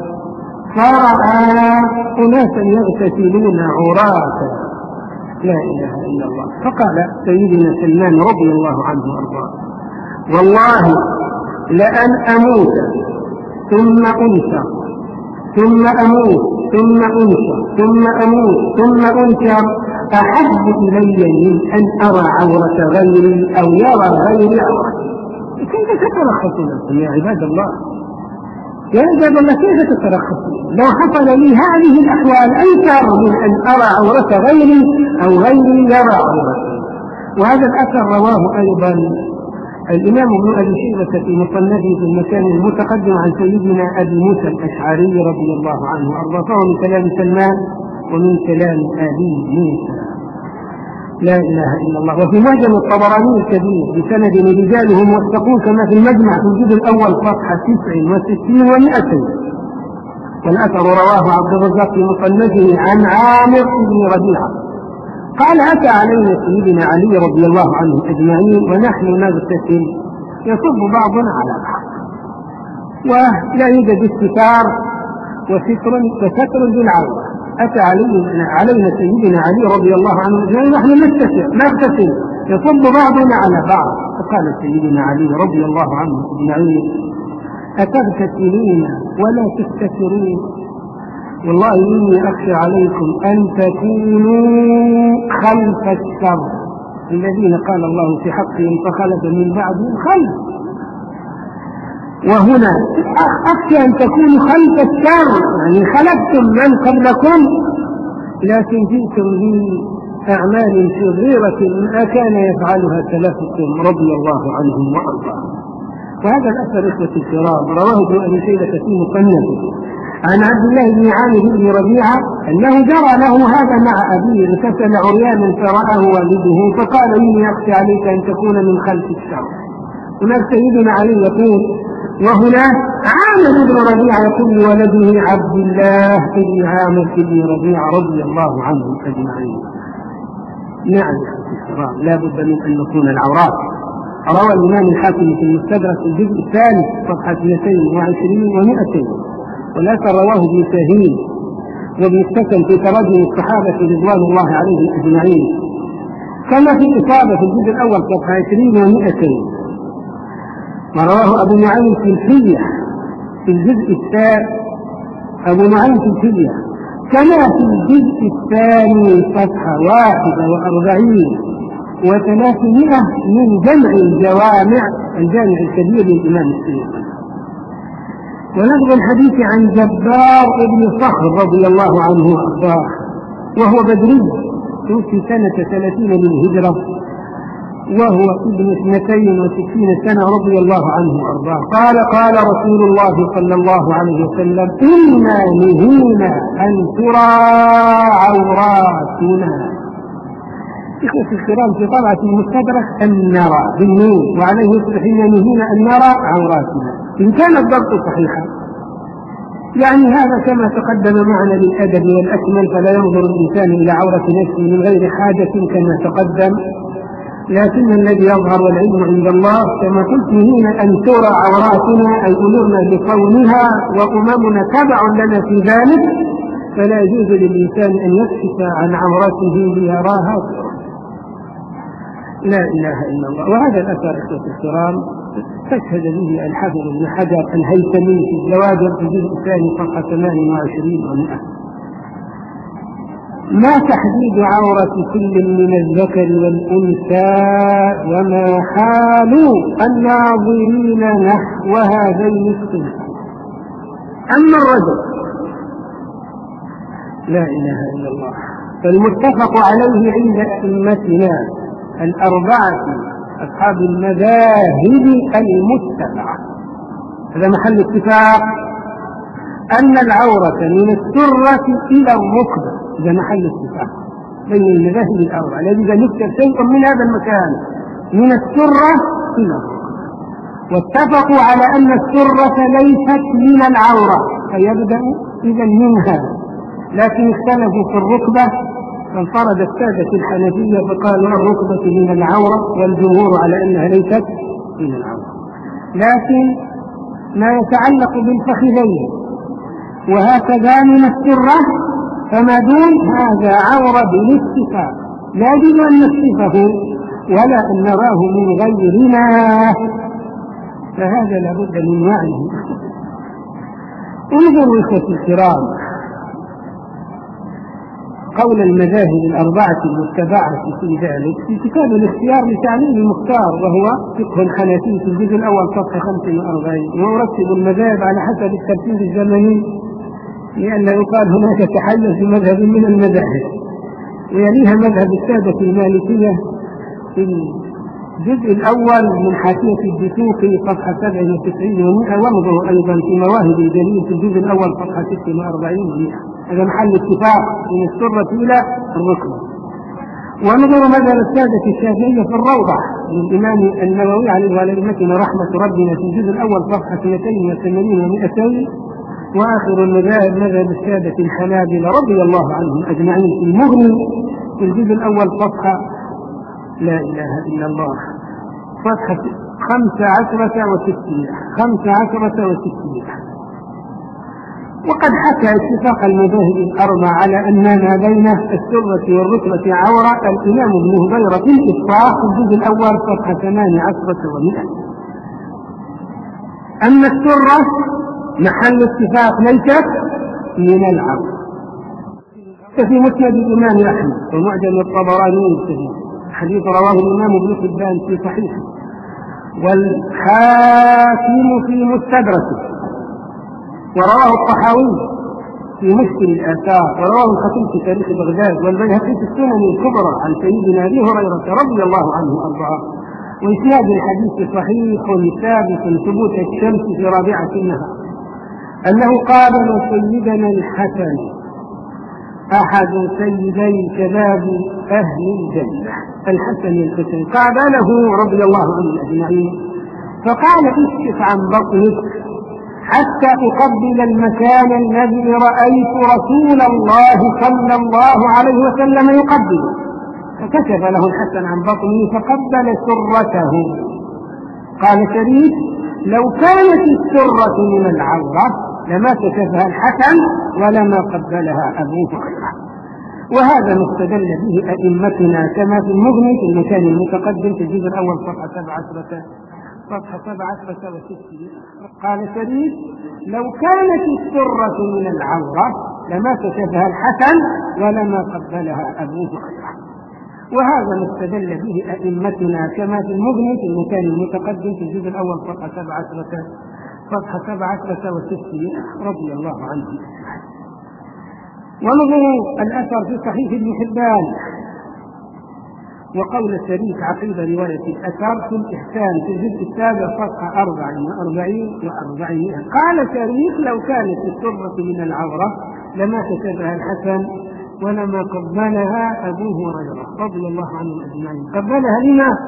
[SPEAKER 1] فرأى أناسا يغتسلون عراة لا إله إلا الله، فقال سيدنا سلمان رضي الله عنه وأرضاه: والله لأن أموت ثم أنشر ثم أموت ثم أنشر ثم أموت ثم أنشر أحب إلي من أن أرى عورة غيري أو يرى غيري عورتي. كيف تترخصون يا عباد الله؟ يا عباد الله كيف تترخصون؟ لو حصل لي هذه الأحوال أيسر من أن أرى عورة غيري أو غيري يرى عورتي. وهذا الأثر رواه أيضا الإمام ابن أبي شيبة في مصنفه في المكان المتقدم عن سيدنا أبي موسى الأشعري رضي الله عنه وأرضاه من كلام سلمان ومن كلام أبي موسى لا إله إلا الله. وفي معجم الطبراني الكبير بسند رجالهم وثقوه كما في المجمع في الجزء الأول صفحة تسع وستين ومئتين. والأثر رواه عبد الرزاق في مصنفه عن عامر بن ربيعة قال: أتى علينا سيدنا علي رضي الله عنه أجمعين ونحن نغتسل يصب بعضنا على بعض ولا يوجد استتار وستر وستر بالعورة. أتى علينا, علينا سيدنا علي رضي الله عنه أجمعين ونحن نغتسل يصب بعضنا على بعض، فقال سيدنا علي رضي الله عنه أجمعين: أتغتسلون ولا تستترون؟ والله إني أخشى عليكم أن تكونوا خلف الشر الذين قال الله في حقهم فخلف من بعدهم خلف. وهنا أخشى أن تكونوا خلف الشر يعني خلفتم من قبلكم، لكن جئتم بأعمال شريرة ما كان يفعلها سلفكم رضي الله عنهم وأرضاهم. وهذا الأثر إخوة الكرام رواه ابن أبي شيبة في مصنفه عن عبد الله بن عامر بن ربيعة أنه جرى له هذا مع أبيه، اغتسل عريانا فرآه والده فقال: إني أخشى عليك أن تكون من خلف الشر. هناك سيدنا علي يقول، وهنا عامر بن ربيعة يقول لولده عبد الله بن عامر بن ربيعة رضي الله عنهم أجمعين. نعم لا بد من أن نكون العورات. روى الإمام الحاكم في المستدرك الجزء الثالث صفحة اثنتين وعشرين ومئتين، والأثر رواه ابن سهيل وابن السكن في تراجم الصحابة رضوان الله عليهم أجمعين، كما في الإصابة في الجزء الأول صفحة عشرين ومئتين، ورواه أبو نعيم في الحلية في الجزء الثاني أبو نعيم في الحلية كما في الجزء الثاني صفحة واحدة وأربعين وثلاثمائة من جمع الجوامع الجامع الكبير للإمام السيوطي. ولفظ الحديث عن جبار بن صخر رضي الله عنه وأرضاه وهو بدري توفي سنة ثلاثين للهجرة وهو ابن اثنتين وستين سنة رضي الله عنه وأرضاه قال قال رسول الله صلى الله عليه وسلم إنا نهينا أن ترى عوراتنا. إخوة الكرام في طبعة المستدرك أن نرى بالنون وعليه يصبح إنا نهينا أن نرى عوراتنا إن كان الضبط صحيحا. يعني هذا كما تقدم معنا للأدب والأكمل، فلا ينظر الإنسان إلى عورة نفسه من غير حاجة كما تقدم، لكن الذي يظهر والعلم عند الله كما قلت نهينا أن ترى عوراتنا أي أمرنا بقولها وأممنا تبع لنا في ذلك، فلا يجوز للإنسان أن يكشف عن عورته ليراها. لا إله إلا الله. وهذا الأثر إخوة الكرام تشهد به الحافظ ابن حجر الهيثمي في الزواجر في الجزء الثاني صفحة ثمانية وعشرين ومئة. ما تحديد عورة كل من الذكر والأنثى وما حال الناظرين نحو هذين الصنف. أما الرجل لا إله إلا الله فالمتفق عليه عند أئمتنا الأربعة أصحاب المذاهب المتبعة، هذا محل اتفاق، أن العورة من السرة إلى الركبة، هذا محل اتفاق بين المذاهب الأربعة. الذي إذا نكتب شيء من هذا المكان من السرة إلى الركبة، واتفقوا على أن السرة ليست من العورة فيبدأ إذا منها، لكن اختلفوا في الركبة فانفرد السادة الحنفية فقالوا الركبة من العورة والجمهور على أنها ليست من العورة. لكن ما يتعلق بالفخذين وهكذا من السرة فما دون هذا عورة بالاتفاق، لا يجوز أن نكشفه ولا أن نراه من غيرنا، فهذا لابد من وعيه. انظروا إخوة الكرام قول المذاهب الأربعة المتبعة في ذلك في كتاب الاختيار لتعليم المختار، وهو فقه الحنفي في الجزء الأول صفحة خمسة وأربعين، ويرتب المذاهب على حسب الترتيب الزمني لأن يقال هناك تحيز في مذهب من المذاهب، ويليها مذهب السادة المالكية في الجزء الأول من حاشية الدسوقي صفحة سبع وتسعين ومئة، وانظروا أيضا في مواهب الجليل في الجزء الأول صفحة ست وأربعين ومئة، هذا محل اتفاق من السرة إلى الركبة. ونظروا مذهب السادة الشافعية في الروضة للإمام النووي عليه وعلى أئمتنا رحمة ربنا في الجزء الأول صفحة اثنتين وثمانين ومئتين، وآخر المذاهب مذهب السادة الحنابلة رضي الله عنهم أجمعين في المغني في الجزء الأول صفحة لا إله إلا الله صفحة خمسة عشرة وستين خمسة عشرة وستين. وقد حكى اتفاق المذاهب الأربع على أن ما بين السرة والركبة عورة الإمام ابن هبيرة في الإصلاح في الجزء الأول صفحة ثمانية عشرة ومئة. أما السرة محل اتفاق ليست من العورة. في مسند الإمام أحمد ومعجم الطبراني الكبير حديث رواه الإمام ابن حبان في صحيحه والحاكم في مستدركه، ورواه الطحاوي في مشكل الآثار، ورواه الخطيب في تاريخ بغداد، والبيهقي في السنن الكبرى عن سيدنا أبي هريرة رضي الله عنه وأرضاه. وإسناد الحديث صحيح ثابت ثبوت الشمس في رابعة النهار أنه قابل سيدنا الحسن أحد سيدي شباب أهل الجنة الحسن الحسين، قابله رضي الله عنه أجمعين فقال اكشف عن بطنك حتى أقبل المكان الذي رأيت رسول الله صلى الله عليه وسلم يقبل، فكشف له الحسن عن بطنه فقبل سرته. قال شريف لو كانت السرة من العورة لما كشفها الحسن ولما قبلها أبو هريرة. وهذا مستدل به أئمتنا كما في المغني في المكان المتقدم في الجزء الأول صفحة سبع عشرة صفحة سبع عشرة وستين. قال شريف لو كانت السرة من العورة لما كشفها الحسن ولما قبلها أبو هريرة. وهذا مستدل به أئمتنا كما في المغني في المكان المتقدم في الجزء الأول صفحة سبع عشرة صفحة سبع عشرة وستين رضي الله عنه. ونظروا الأثر في صحيح ابن حبان وقول شريك عقيدة رواية الأثر في الإحسان في الجزء السابع صفحة أربعين وأربعين قال شريك: لو كانت السرة من العورة لما كتبها الحسن ولما قبلها أبو هريرة رضي الله عنه أجمعين. قبلها لما؟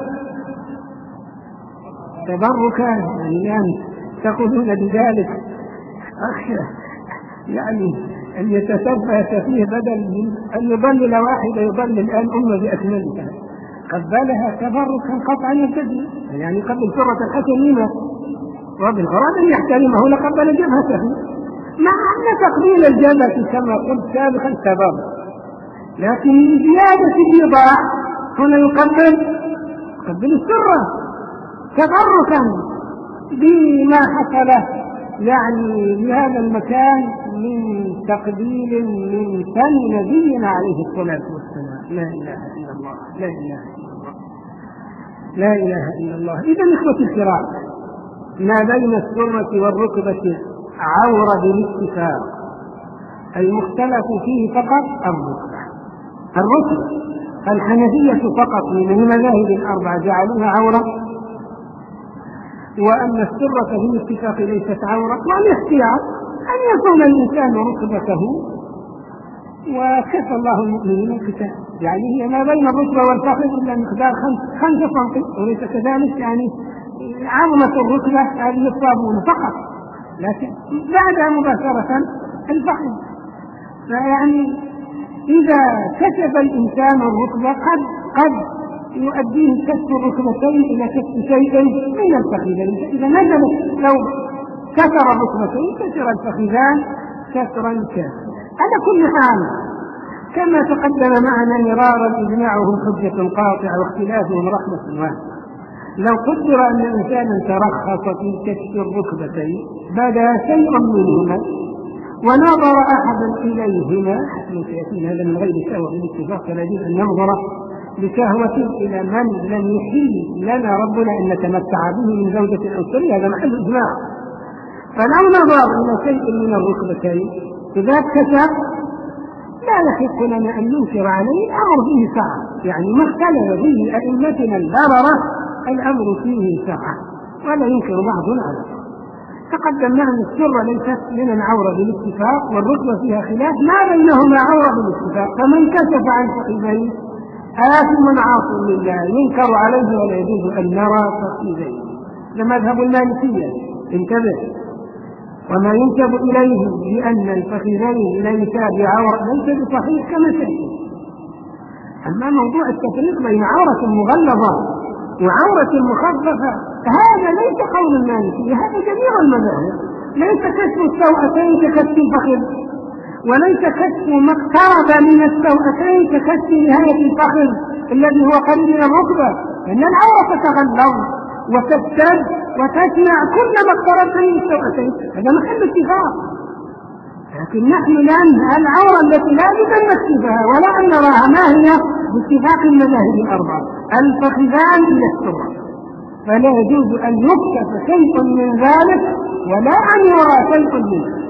[SPEAKER 1] تبركا، يعني الآن تقولون بذلك أخشى يعني أن يتثبت فيه بدل من أن يضلل واحدة يضلل الآن أمة بأكملها. قبلها تبركا قطعا يبتدي، يعني قبل سرة الحسن لما؟ وبالغرض أن يحترمه لقبل جبهته، مع أن تقبيل الجبهة كما قلت سابقا تبرك، لكن زيادة الإيضاح هنا يقبل قبل السرة تبركا بما حصل يعني لهذا المكان من تقبيل من فم نبينا عليه الصلاة والسلام. لا إله إلا الله، لا إله إلا الله، لا إله إلا الله. إذا إخوة الكرام، ما بين السرة والركبة عورة بالاتفاق، المختلف فيه فقط الركبة. الركبة الحنفية فقط من المذاهب الأربعة جعلوها عورة، وأن السرة بالاتفاق ليست عورة، والاحتياط أن يكون الإنسان ركبته وكفى الله المؤمنين القتال، يعني هي ما بين الركبة والفخذ إلا مقدار خمسة سنتي، وليس كذلك يعني عظمة الركبة هذه الصابون فقط، لكن بعدها مباشرة الفخذ. فيعني إذا كشف الإنسان الركبة قد قد يؤديه كسر الركبتين إلى كسر شيء من الفخذين، إذا نزلت لو كسر الركبتين كسر الفخذان كسرا كافيا. على كل حال كما تقدم معنا مرارا إجماعهم حجة قاطعة واختلافهم رحمة واحدة. لو قدر أن إنسانا ترخص في كسر الركبتين بدا شيئا منهما ونظر أحدا إليهما، حسن سيأتينا هذا من غير شهوة بالاتفاق، فلا يجوز أن ننظر بشهوة إلى من لم يحل لنا ربنا أن نتمتع به من زوجة أو سرية، هذا محل إجماع. فلو نظر إلى شيء من الركبتين إذا كسر لا يحق لنا أن ننكر عليه، الأمر فيه سعة، يعني ما اختلف فيه أئمتنا البررة الأمر فيه سعة ولا ينكر بعضنا على بعض. تقدم معنا السرة ليست لنا عورة بالاتفاق، والركبة فيها خلاف، ما بينهما عورة بالاتفاق، فمن كشف عن فخذيه آثم عاص لله ينكر عليه ولا يجوز أن نرى فخذيه. هذا مذهب المالكية، انتبه. وما ينسب إليه بأن الفخذين ليسا بعورة ليس بصحيح كما سيأتي. أما موضوع التفريق بين عورة مغلظة وعورة مخففة هذا ليس قول المالكية، هذا جميع المذاهب. ليس كشف السوأتين ككشف الفخذ، وليس كشف ما اقترب من السوأتين ككشف نهاية الفخذ الذي هو قريب من الركبة، إن العورة تتغلظ وتشتد وتسمع كل ما اقتربت من السوأتين، هذا محل اتفاق. لكن نحن الآن العورة التي لا بد أن نكشفها ولا أن نراها ما هي باتفاق المذاهب الأربعة؟ الفخذان إلى السرة، فلا يجوز أن يكشف شيء من ذلك ولا أن يرى شيء منه.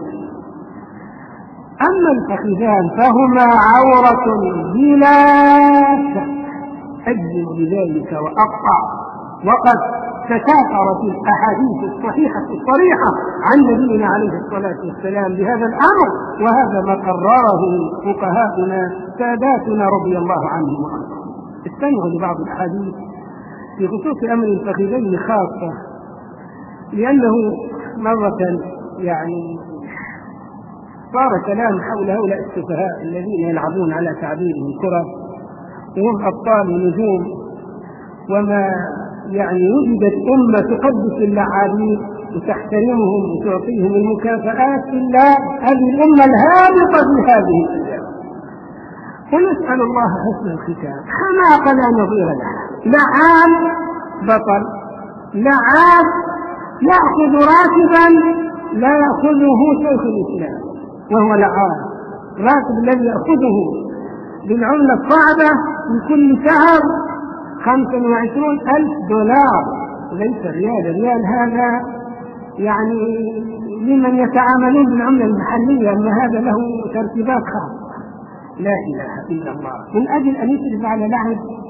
[SPEAKER 1] أما الفخذان فهما عورة بلا شك، أجزم بذلك وأقطع، وقد تكاثرت الأحاديث الصحيحة الصريحة عن نبينا عليه الصلاة والسلام بهذا الأمر، وهذا ما قرره فقهاؤنا ساداتنا رضي الله عنهم وعنهم. استمعوا لبعض الأحاديث في خصوص أمر الفخذين خاصة، لأنه مرة يعني صار كلام حول هؤلاء السفهاء الذين يلعبون على تعبيرهم كرة وهم أبطال ونجوم، وما يعني وجدت أمة تقدس اللعابين وتحترمهم وتعطيهم المكافآت إلا هذه الأمة الهابطة في هذه الأيام. ونسأل الله حسن الختام. حماقة لا نظير لها، لعاب بطل، لعاب يأخذ راتبا لا يأخذه شيخ الإسلام، وهو لعاب راتب الذي يأخذه بالعملة الصعبة من كل شهر خمسة وعشرون ألف دولار، ليس ريال. الريال هذا يعني لمن يتعاملون بالعملة المحلية، أما هذا له ترتيبات خاصة. لا إله إلا الله. من أجل أن يشرف على لعب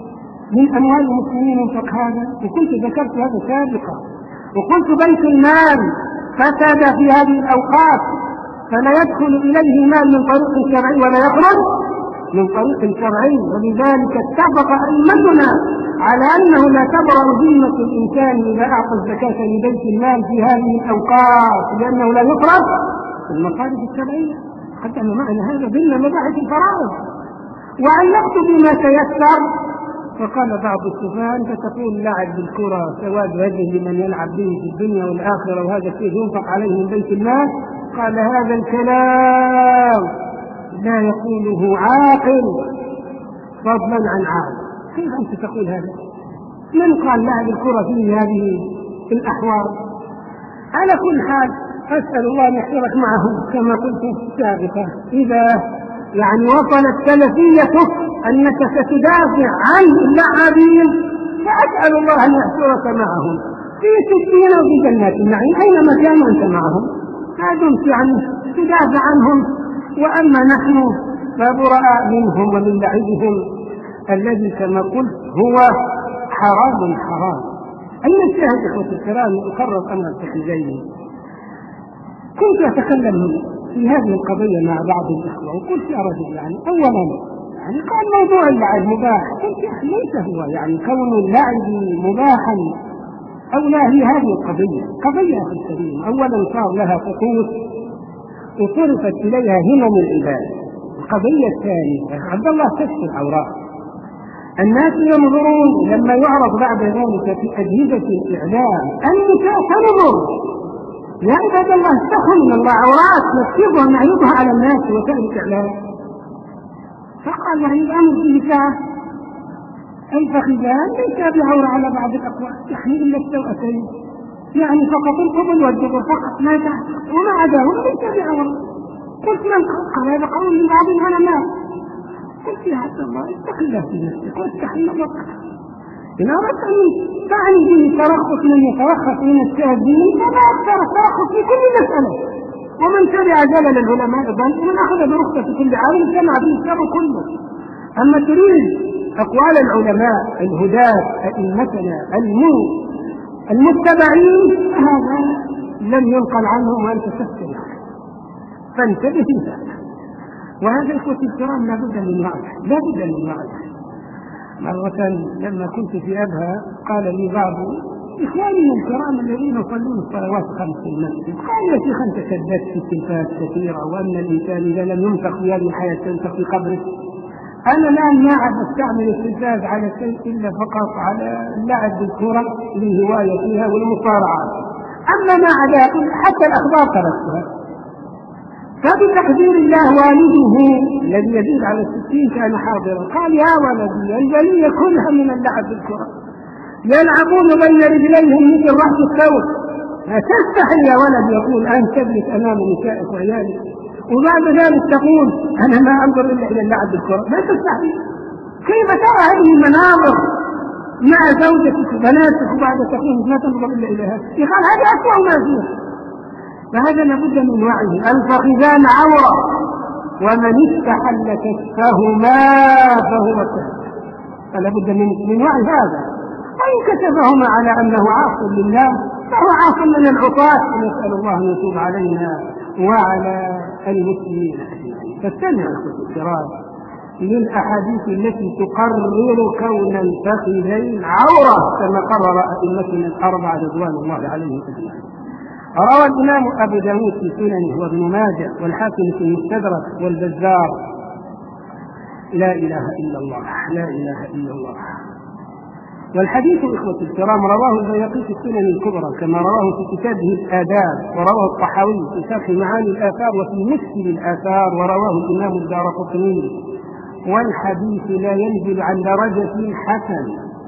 [SPEAKER 1] من أموال المسلمين ينفق هذا، وكنت ذكرت هذا سابقا، وقلت بيت المال فسد في هذه الأوقات، فلا يدخل إليه مال من طريق شرعي ولا يخرج من طريق شرعي. ولذلك اتفق أئمتنا على أنه لا تبرأ ذمة الإنسان إذا أعطى الزكاة لبيت المال في هذه الأوقات، لأنه لا يخرج في المصارف الشرعية. قدم معنا هذا ضمن مباحث الفرائض. وعلقت بما تيسر، فقال بعض السفهاء فتقول لعب بالكرة سواد وجه لمن يلعب به في الدنيا والآخرة، وهذا شيء ينفق عليه من بيت المال. قال هذا الكلام لا يقوله عاقل فضلا عن عاقل. كيف أنت تقول هذا؟ من قال لعب الكرة في هذه الأحوال؟ على كل حال أسأل الله أن يحفظك معه كما قلت سابقا. إذا يعني وصلت سلفيتك أنك ستدافع عن اللاعبين فأسأل الله أن يحشرك معهم في سجين وفي جنات النعيم أينما كانوا أنت معهم، ما دمت يعني تدافع عنهم. وأما نحن فبراء منهم ومن لعبهم الذي كما قلت هو حرام حرام. أين الشاهد إخوة الكرام؟ أقرب أمر التحليلين. كنت أتكلم في هذه القضية مع بعض الإخوة وقلت يا رجل يعني أولا يعني قال موضوع اللعب مباح، قلت ليس هو يعني كون اللعب مباحا أو لا، هي هذه القضية قضية في السبيل. أولا صار لها طقوس وصرفت إليها همم العباد. القضية الثانية عبد الله كشف العورات. الناس ينظرون لما يعرض بعد ذلك في أجهزة الإعلام النساء تنظر. يا عباد الله استحوا من الله، عورات نكشفها نعرضها على الناس وسائل الإعلام. فقال يعني الأمر في نساء الفخذان ليس بعورة على بعض الأقوال، يعني إلا السوأتين، يعني فقط القبل والدبر فقط ما تحت، وما عداهم ليس بعورة. قلت من قال هذا قول من بعض العلماء؟ قلت يا عبد الله اتق الله في نفسك واستحي من ربك. إن أردت أن تعني به ترخص من يترخص من الشاذين فلا أكثر الترخص في كل مسألة. ومن تبع جلل العلماء ظن ومن أخذ برخصة كل عالم سمع به الشر كله. أما تريد أقوال العلماء الهداة أئمتنا المتبعين هذا لم ينقل عنهم وأنت تفسر، فانتبه لهذا. وهذا إخوة الكرام لا بد من وعي، لا بد من وعي. مرة لما كنت في أبها قال لي بعض إخواني الكرام الذين يصلون الصلوات خمس في المسجد، قال يا شيخ أنت كذبت في التلفاز كثيرة، وأن الإنسان إذا لم ينفق في هذه الحياة تنفق في قبره. أنا الآن ما عاد أستعمل التلفاز على شيء إلا فقط على اللعب بالكرة للهواية فيها والمصارعات، أما ما عدا حتى الأخبار تركتها. فبتقدير الله والده الذي يزيد على الستين كان حاضرا قال يا ولدي البلية كلها من اللعب بالكرة، يلعبون بين رجليهم مثل رأس الثور، فتستحي يا ولد يقول أن تجلس أمام نسائك وعيالك وبعد ذلك تقول أنا ما أنظر إلا إلى اللعب بالكرة. ما تستحي؟ كيف ترى هذه المناظر مع زوجتك وبناتك وبعد تقول ما تنظر إلا إلى هذا؟ يقال هذا أسوأ ما فيه. فهذا لابد من وعي. الفخذان عورة ومن استحل كشفهما فهو كافر، فلا بد من من وعي هذا. وإن كشفهما على أنه عاص لله فهو عاص من العصاة، نسأل الله أن يتوب علينا وعلى المسلمين. فاستمع أخوتي الكرام للأحاديث التي تقرر كون الفخذين عورة كما قرر أئمتنا الأربعة رضوان الله عليهم أجمعين. روى الإمام أبو داود في سننه وابن ماجه والحاكم في المستدرك والبزار لا إله إلا الله لا إله إلا الله. والحديث إخوة الكرام رواه البيهقي في السنن الكبرى كما رواه في كتابه الآداب، ورواه الطحاوي في شرح معاني الآثار وفي مشكل الآثار، ورواه الإمام الدارقطني، والحديث لا ينزل عن درجة الحسن.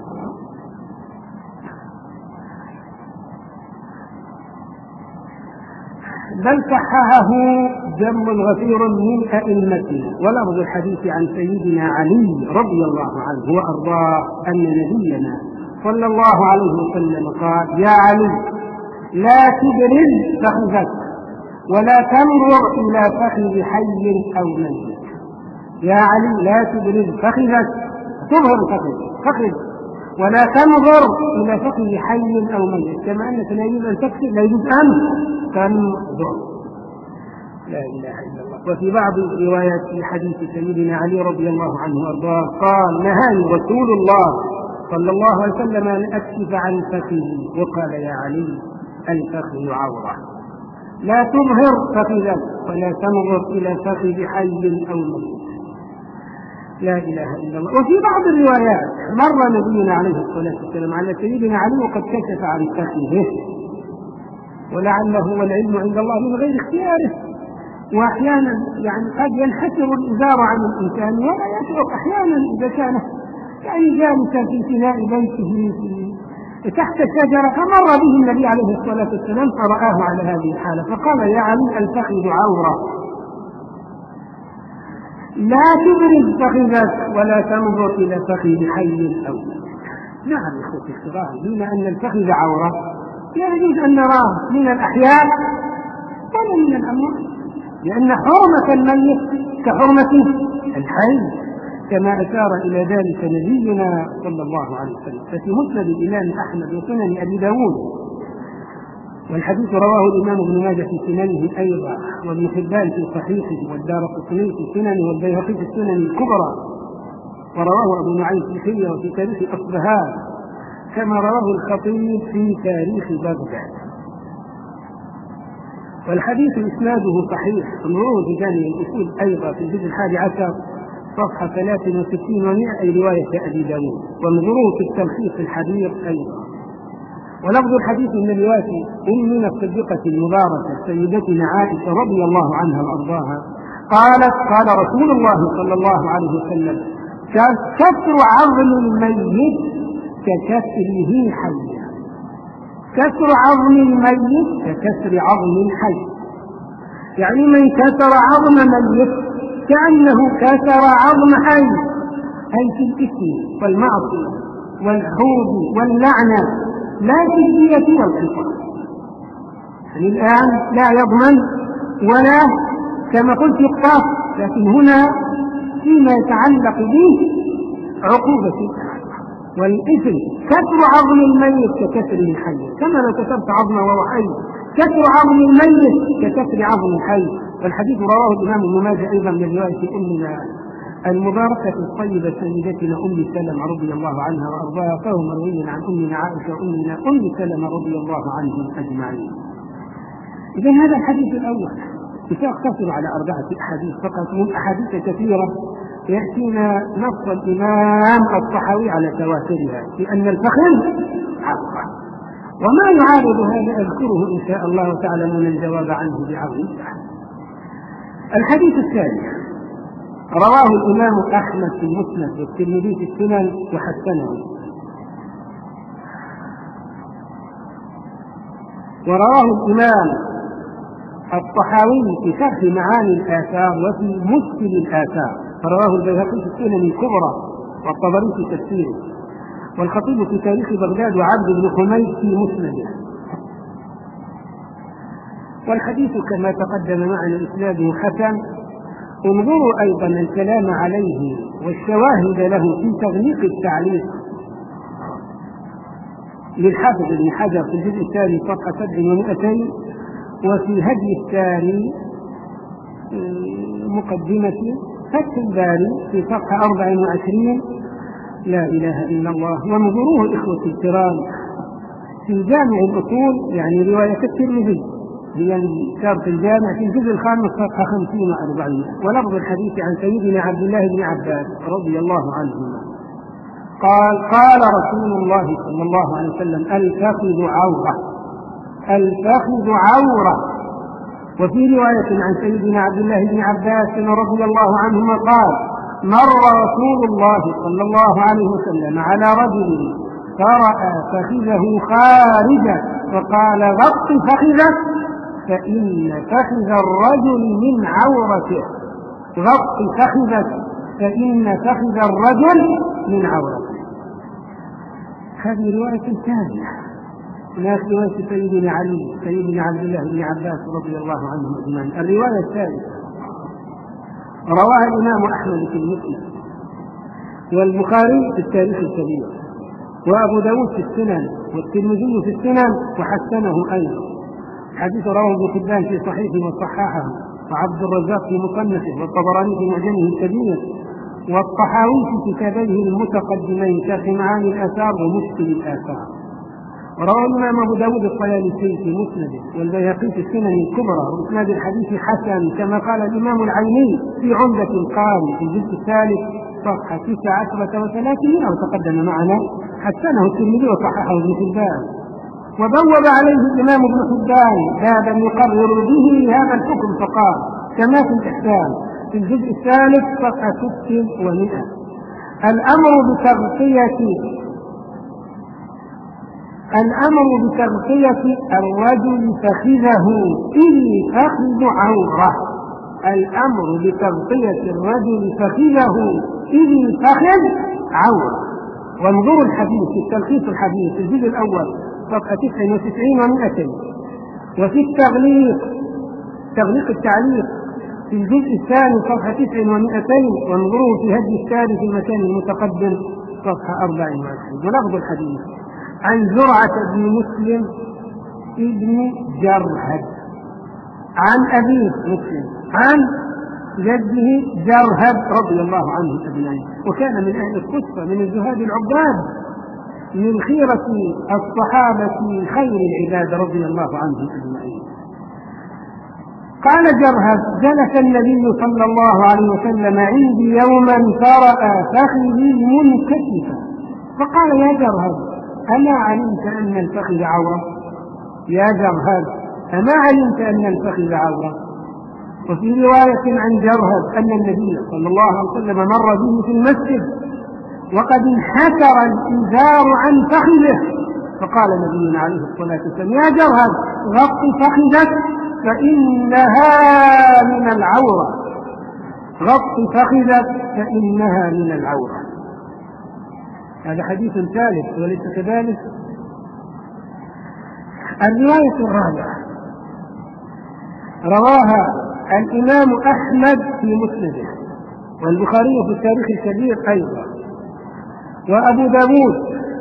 [SPEAKER 1] بل صححه جم غفير من أئمتنا. ولفظ الحديث عن سيدنا علي رضي الله عنه وأرضاه أن نبينا صلى الله عليه وسلم قال يا علي لا تبرز فخذك ولا تنظر إلى فخذ حي أو ميت. يا علي لا تبرز فخذك، تظهر فخذ فخذ ولا تنظر إلى فخذ حي أو ميت، كما أنك لا يجوز أن تكسر لا يجوز أن تنظر. لا إله إلا الله. وفي بعض الروايات في حديث سيدنا علي رضي الله عنه وأرضاه قال: نهاني رسول الله صلى الله عليه وسلم أن أكشف عن فخذي، وقال: يا علي الفخذ عورة، لا تظهر فخذك ولا تنظر إلى فخذ حي أو ميت. لا إله إلا الله. وفي بعض الروايات مر نبينا عليه الصلاة والسلام على سيدنا علي وقد كشف عن فخذه، ولعله والعلم عند الله من غير اختياره، وأحيانا يعني قد ينحسر الإزار عن الإنسان ولا يشعر أحيانا إذا كان يعني جالسا في فناء بيته في تحت الشجرة فمر به النبي عليه الصلاة والسلام فرآه على هذه الحالة فقال: يا علي الفخذ عورة، لا تبرز فخذك ولا تنظر إلى فخذ حي أو ميت. نعم يا أخوتي الكرام، بما أن الفخذ عورة لا يجوز أن نراه من الأحياء ولا من الأموات، لأن حرمة الميت كحرمة الحي، كما أشار إلى ذلك نبينا صلى الله عليه وسلم. ففي مسند الإمام أحمد وسنن أبي داود، والحديث رواه الإمام ابن ماجه في سننه أيضا، وابن حبان في صحيحه، والدارقطني في سننه، والبيهقي في السنن الكبرى، ورواه أبو نعيم في حلية وفي تاريخ أصبهان، كما رواه الخطيب في تاريخ بغداد. والحديث إسناده صحيح، انظروا في جانب الأصول أيضا في الجزء الحادي عشر صفحة ثلاث وستين ومئة أي رواية أبي داود، وانظروه في التلخيص الحديث أيضا. ولفظ الحديث من رواية أمنا الصديقة المباركة سيدتنا عائشة رضي الله عنها وأرضاها قالت: قال رسول الله صلى الله عليه وسلم: كسر عظم الميت ككسره حيا. كسر عظم الميت ككسر عظم الحي، يعني من كسر عظم ميت كأنه كسر عظم حي، أي في الإثم والمعصية والحوض واللعنة، لا في الدية والعقاب. يعني الآن لا يضمن ولا كما قلت يقتص، لكن هنا فيما يتعلق به عقوبة والإثم. كسر عظم الميت ككسر الحي، كما لو كسرت عظمه وهو حي، كسر عظم الميت ككسر عظم الحي. والحديث رواه الإمام ابن ماجه أيضا من رواية أمنا المباركة الطيبة سيدتنا أم سلمة رضي الله عنها وأرضاها، فهو مروي عن أمنا عائشة وأمنا أم سلمة رضي الله عنهم أجمعين. إذا هذا الحديث الأول سأقتصر على أربعة أحاديث فقط من أحاديث كثيرة يأتينا نص الإمام الطحاوي على تواترها في أن الفخذ عورة، وما يعارض هذا أذكره إن شاء الله تعالى من الجواب عنه بعون الله. الحديث الثاني رواه الإمام أحمد في المسند والترمذي في السنن وحسنه، ورواه الإمام الطحاوي في شرح معاني الآثار وفي مشكل الآثار، فرواه البيهقي في السنن الكبرى والطبري في تفسيره، والخطيب في تاريخ بغداد وعبد بن حميد في مسنده. والحديث كما تقدم معنا إسناده حسن. انظروا أيضا الكلام عليه والشواهد له في تغليق التعليق للحافظ ابن حجر في الجزء الثاني صفحة سبع ومئتين، وفي هدي الثاني مقدمة فتح الباري في صفحة أربع وعشرين. لا إله إلا الله. وانظروه إخوتي الكرام في جامع الأصول، يعني رواية الترمذي هي شرط الجامع في الجزء الخامس صفحة خمسين وأربعين، ولفظ الحديث عن سيدنا عبد الله بن عباس رضي الله عنهما قال: قال رسول الله صلى الله عليه وسلم: الفخذ عورة، الفخذ عورة. وفي رواية عن سيدنا عبد الله بن عباس رضي الله عنهما قال: مر رسول الله صلى الله عليه وسلم على رجل فرأى فخذه خارجا فقال: غط فخذك فإن فخذ الرجل من عورته، غط فخذك فإن فخذ الرجل من عورته. هذه رواية ثانية، هناك رواية سيدنا علي سيدنا عبد الله بن عباس رضي الله عنهم أجمعين. الرواية الثالثة رواها الإمام أحمد في المسند والبخاري في التاريخ الكبير، وأبو داود في السنن والترمذي في السنن وحسنه أيضا. حديث رواه ابن حبان في صحيحه وصححه، وعبد الرزاق في مصنفه، والطبراني في معجمه الكبير، والطحاوي في كتابيه المتقدمين شرح معاني الآثار ومشكل الآثار. وروى الإمام أبو داود الطيالسي في مسنده، والبيهقي في السنن الكبرى، وإسناد الحديث حسن كما قال الإمام العيني في عمدة القاري في الجزء الثالث صفحة تسعة عشرة وثلاثين، أو تقدم معنا حسنه الترمذي وصححه ابن حبان. وبوب عليه الإمام ابن حبان بابا يقرر به هذا الحكم فقال كما في الإحسان في الجزء الثالث صفحة ست ومئة: الأمر بتغطية الأمر بتغطية الرجل فخذه إذ فخذ عورة. الأمر بتغطية الرجل فخذه إذ فخذ عورة. وانظروا الحديث في التلخيص الحديث في الجزء الأول صفحة تسعة وتسعين ومئتين، وفي التغليق تغليق التعليق في الجزء الثاني صفحة تسعة ومئتين، وانظروا في هدي الثالث في المكان المتقدم صفحة أربع وعشرين. ولفظ الحديث: عن زرعة بن مسلم ابن جرهد عن أبيه مسلم عن جده جرهد رضي الله عنه أجمعين، وكان من أهل الصفة من الزهاد العباد من خيرة الصحابة خير العباد رضي الله عنهم أجمعين. قال جرهد: جلس النبي صلى الله عليه وسلم عندي يوما فرأى فخذي منكشفا، فقال: يا جرهد، أما علمت أن الفخذ عورة؟ يا جرهد، أما علمت أن الفخذ عورة؟ وفي رواية عن جرهد أن النبي صلى الله عليه وسلم مر به في المسجد وقد انحسر الإزار عن فخذه، فقال نبينا عليه الصلاة والسلام: يا جرهد، غط فخذك فإنها من العورة، غط فخذك فإنها من العورة. هذا حديث ثالث وليس كذلك. الرواية الرابعة رواها الإمام أحمد في مسنده، والبخاري في التاريخ الكبير أيضا، وأبو داود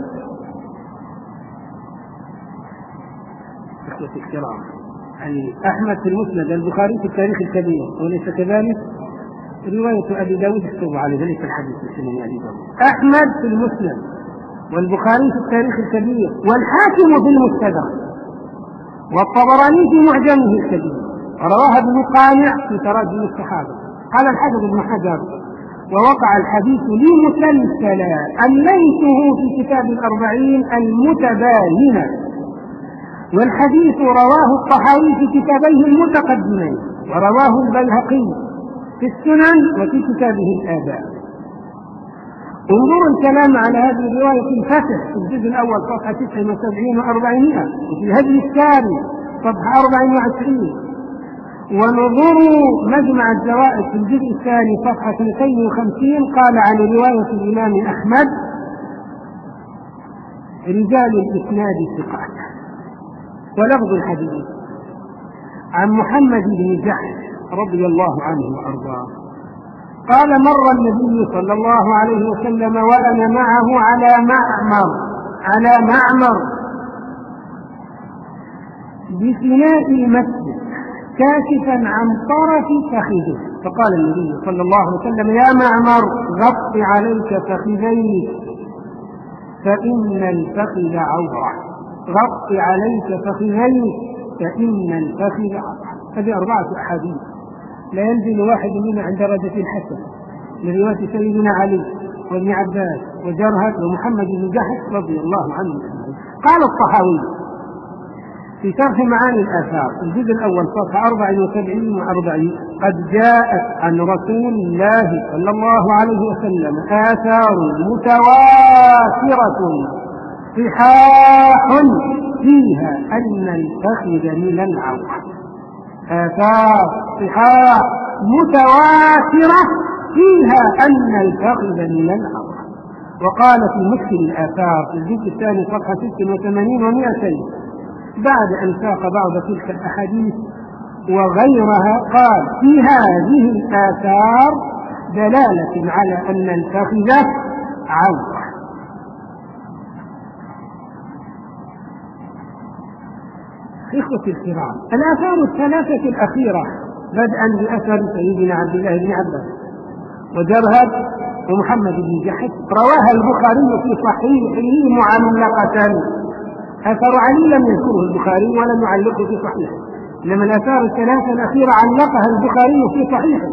[SPEAKER 1] يعني أحمد في المسند، البخاري في التاريخ الكبير وليس كذلك. رواية أبي داود اكتب عليه ليس الحديث في سنن أبي داود. أحمد في المسند، والبخاري في التاريخ الكبير، والحاكم في المستدرك، والطبراني في معجمه الكبير، ورواها ابن قانع في تراجم الصحابة. قال الحافظ ابن حجر: ووقع الحديث لي مسلسلا أمليته في كتاب الأربعين المتباينة، والحديث رواه الطحاوي في كتابيه المتقدمين، ورواه البيهقي في السنن وفي كتابه الآداب. انظروا الكلام على هذه الرواية في الفتح في الجزء الأول صفحة تسعة وسبعين وأربعمائة، وفي الهدي الثاني صفحة أربع وعشرين، ونظروا مجمع الزوائد في الجزء الثاني صفحة اثنتين وخمسين. قال عن رواية الإمام أحمد: رجال الإسناد ثقات. ولفظ الحديث: عن محمد بن جحش رضي الله عنه وأرضاه قال: مر النبي صلى الله عليه وسلم وأنا معه على معمر على معمر بفناء المسجد كاشفا عن طرف فخذه، فقال النبي صلى الله عليه وسلم: يا معمر، غط عليك فخذيك فإن الفخذ عورة، غط عليك فخذيك فإن الفخذ عورة. هذه أربعة أحاديث لا ينزل واحد منها عن درجة الحسن، من رواية سيدنا علي وابن عباس وجرهد ومحمد بن جحش رضي الله عنه. قال الطحاوي في شرح معاني الآثار في الجزء الأول صفحة أربع وسبعين وأربعين: قد جاءت عن رسول الله صلى الله عليه وسلم آثار متواترة صحاح فيها أن الفخذ من العورة. آثار صحاح متواترة فيها أن الفخذ من العورة. وقال في مشكل الآثار في الجزء الثاني صفحة ستة وثمانين ومئتين بعد أن ساق بعض تلك الأحاديث وغيرها قال: في هذه الآثار دلالة على أن الفخذ عورة. إخوتي الكرام، الآثار الثلاثة الأخيرة بدءا بأثر سيدنا عبد الله بن عباس وجرهد ومحمد بن جحش رواها البخاري في صحيحه معلقة. أثر علي لم يذكره البخاري ولم يعلقه في صحيحه، إنما الآثار الثلاثة الأخيرة علقها البخاري في صحيحه.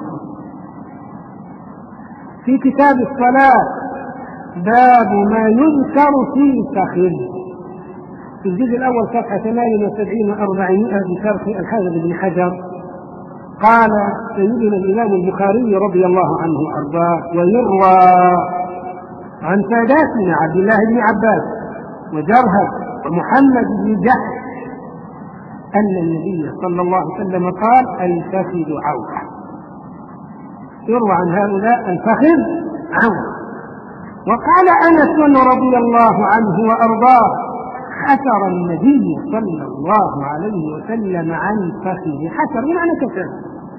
[SPEAKER 1] في كتاب الصلاة باب ما يذكر في فخذ، في الجزء الأول صفحة ثمانية وسبعين وأربعمائة بشرح الحافظ بن حجر، قال سيدنا الإمام البخاري رضي الله عنه وأرضاه: ويروى عن ساداتنا عبد الله بن عباس وجرهد ومحمد بن جحش أن النبي صلى الله عليه وسلم قال: الفخذ عورة. يروى عن هؤلاء الفخذ عورة. وقال أنس رضي الله عنه وأرضاه: حسر النبي صلى الله عليه وسلم عن فخذ، حسر بمعنى كسر.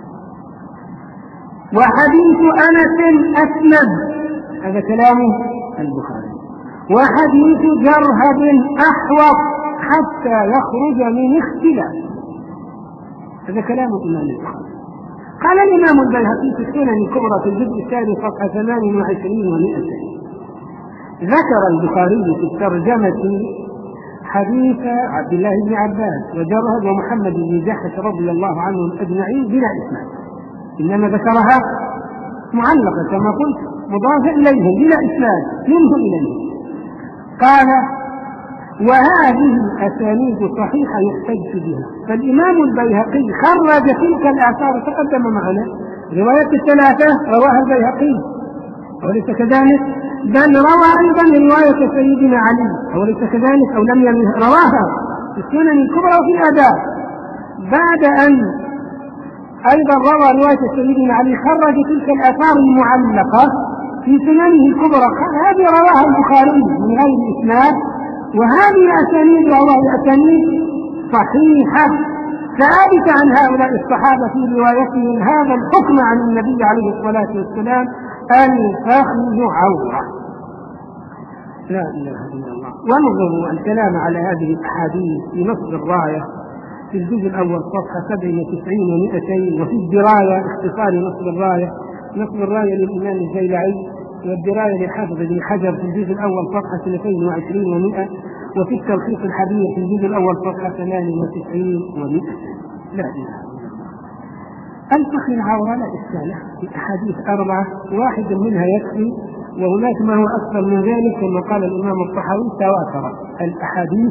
[SPEAKER 1] وحديث أنس أسند، هذا كلام البخاري. وحديث جرهد أحوط حتى يخرج من اختلاف، هذا كلام الإمام البخاري. قال الإمام البيهقي في السنن الكبرى في الجزء الثاني صفحة ثمان وعشرين ومئتين: ذكر البخاري في الترجمة حديث عبد الله بن عباس وجرهد ومحمد بن جحش رضي الله عنهم أجمعين بلا إسناد، إنما ذكرها معلقة كما قلت مضافة إليهم بلا إسناد منه إليه. قال: وهذه أسانيد صحيحة يحتج بها. فالإمام البيهقي خرج تلك الآثار تقدم معنا، رواية الثلاثة رواها البيهقي وليس كذلك، بل روى أيضا رواية سيدنا علي وليس كذلك، أو لم يمنه رواها في السنن الكبرى وفي الآداب. بعد أن أيضا روى رواية سيدنا علي خرج تلك الآثار المعلقة في سننه الكبرى، هذه رواها البخاري من غير إسناد، وهذه أسانيد رواه أسانيد صحيحة ثابتة عن هؤلاء الصحابة في روايتهم هذا الحكم عن النبي عليه الصلاة والسلام: الفخذ عورة. لا إله إلا الله. وانظروا الكلام على هذه الأحاديث في نصب الراية في الجزء الأول صفحة سبع وتسعين ومئتين، وفي الدراية اختصار نصب الراية، نصب الراية للإمام الزيلعي، والدراية للحافظ بن حجر في الجزء الأول صفحة اثنتين وعشرين ومئة، وفي التلخيص الحبير في الجزء الأول صفحة ثمان وتسعين ومئة. لا إله. الفخذ عورة لا إشكال في أحاديث أربعة، واحد منها يكفي، وهناك ما هو أكثر من ذلك كما قال الإمام الطحاوي: تواتر الأحاديث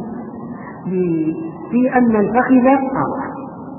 [SPEAKER 1] في أن الفخذ عورة.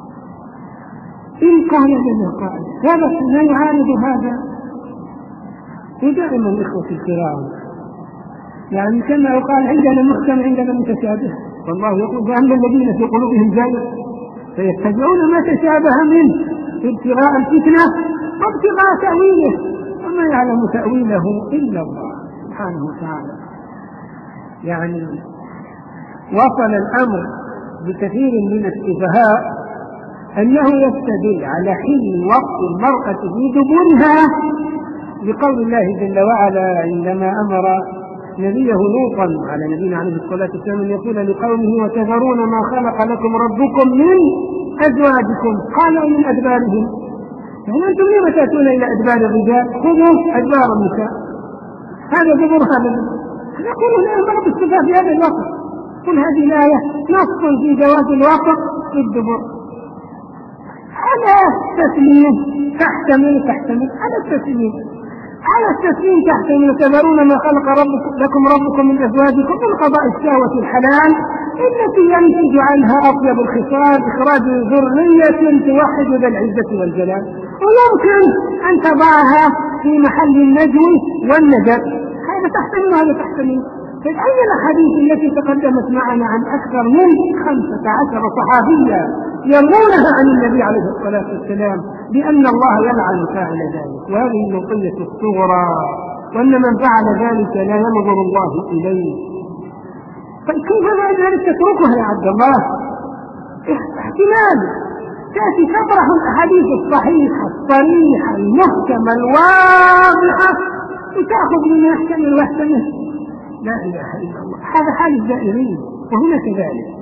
[SPEAKER 1] إن قال لنا قائل ثبت لا يعارض هذا، ودائما الإخوة الكرام يعني كما يقال عندنا محكم عندنا متشابه، والله يقول: فأما الذين في قلوبهم زيغ فيتبعون ما تشابه منه ابتغاء الفتنة وابتغاء تأويله وما يعلم تأويله إلا الله سبحانه وتعالى. يعني وصل الأمر بكثير من السفهاء أنه يستدل على حين وقت المرأة في دبرها بقول الله جل وعلا عندما أمر نبيه لوطا على نبينا عليه الصلاة والسلام أن يقول لقومه: وتذرون ما خلق لكم ربكم من أزواجكم، قالوا من أدبارهم. يعني أنتم لما تأتون إلى أدبار الرجال؟ خذوا أدبار النساء، هذا دبر هذا دبر. نقول الآن بعض الصفات في هذا الوقت، قل هذه الآية نص في جواز الوقت في الدبر على التسليم، تحتمل تحتمل على التسليم على التسليم تحتمل: تذرون ما خلق ربكم لكم ربكم من أزواجكم من قضاء الشهوة الحلال التي ينتج عنها أطيب الخصال إخراج ذرية توحد ذا العزة والجلال، ويمكن أن تضعها في محل النجو والندب، هذا تحتمل هذا تحتمل. فأي الأحاديث التي تقدمت معنا عن أكثر من خمسة عشر صحابية يروونها عن النبي عليه الصلاة والسلام بأن الله يلعن فاعل ذلك، وهذه المطية الصغرى، وأن من فعل ذلك لا ينظر الله إليه. فكيف بعد ذلك تتركها يا عبد الله؟ احتمال تأتي تطرح الأحاديث الصحيحة الصريحة المحكمة الواضحة وتأخذ من يحتمل ويحتمل. لا إله إلا الله. هذا حال الدائرين، وهنا كذلك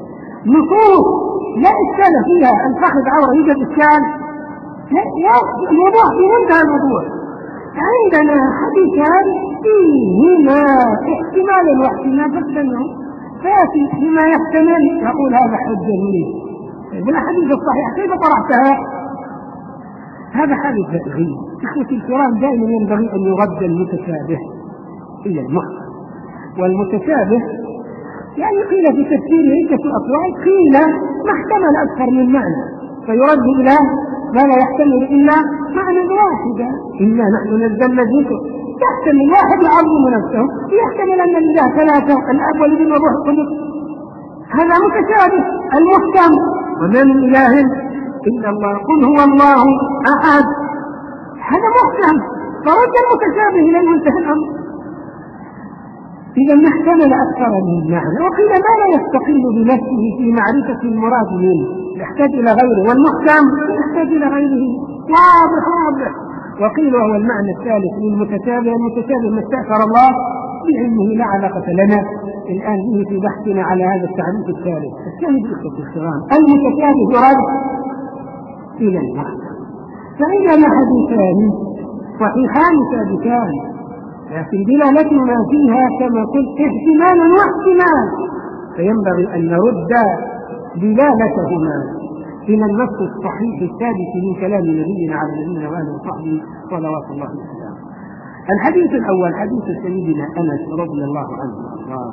[SPEAKER 1] نصوص لا إشكال فيها، الفخذ عورة يوجد إشكال؟ لا، الموضوع في منتهى الموضوع. عندنا حديثان فيهما احتمال واحتمال فاستمعوا، فيأتي فيما يحتمل يقول هذا حجة لي بالأحاديث الصحيحة كيف طرحتها؟ هذا حديث غريب. إخوتي الكرام، دائما ينبغي أن يرد المتشابه إلى المحكم، والمتشابه يعني قيل في تفسيره عدة أقوال، قيل ما احتمل أكثر من معنى فيرد إلى ما لا يحتمل إلا معنى واحدا. إنا نحن نزلنا الذكر، يحتمل واحد يعظم نفسه، يحتمل أن الإله ثلاثة، الأب والابن والروح القدس، هذا متشابه. المحكم وما من إله إلا الله، قل هو الله أحد، هذا محكم، فرد المتشابه إلى منتهى الأمر. إذا ما احتمل أكثر من معنى، وقيل ما لا يستقل بنفسه في معرفة المراد منه، يحتاج إلى غيره، والمحكم يحتاج إلى غيره، واضح واضح. وقيل وهو المعنى الثالث للمتشابه، المتشابه ما استأثر الله بعلمه لا علاقة لنا الآن به في بحثنا على هذا التعريف الثالث. الثاني بإخوة الكرام، المتشابه يراد إلى المحكم، فعندنا حديثان صحيحان ثابتان، لكن دلالتنا فيها كما قلت احتمال واحتمال، فينبغي أن نرد دلالتهما إلى النص الصحيح الثابت من كلام نبينا على نبينا وآله وصحبه صلوات الله وسلامه. الحديث الأول حديث سيدنا أنس رضي الله عنه الله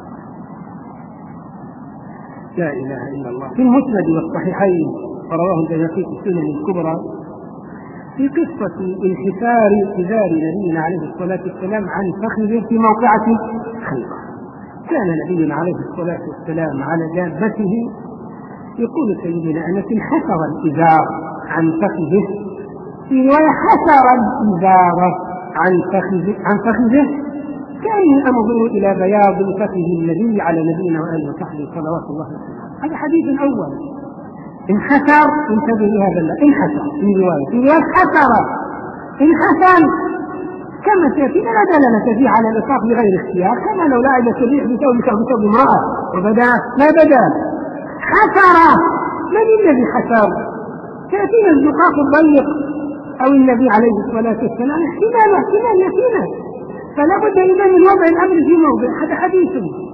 [SPEAKER 1] لا إله إلا الله، في المسند والصحيحين، رواه البيهقي في السنن الكبرى، في قصة انحسار إزار نبينا عليه الصلاة والسلام عن فخذه في موقعة خيبر. كان نبينا عليه الصلاة والسلام على دابته، يقول سيدنا أنس انحسر الإزار عن فخذه، في رواية حسر الإزار عن فخذه عن فخذه كأني أنظر إلى بياض فخذ النبي على نبينا وآله وصحبه صلوات الله وسلامه. هذا حديث أول. انحسر، انتبه لهذا، انحسر في رواية في رواية حسر، انحسر كما سيأتي لا دلالة فيه على الإطلاق بغير اختيار، كما لو لعب الشريع بثوب بثوب امرأة وبدا ما بدا حسر. من الذي حسر؟ سيأتينا الزقاق الضيق أو النبي عليه الصلاة والسلام، احتمال احتمال يأتينا، فلا بد إذا من وضع الأمر في موضع. هذا حديث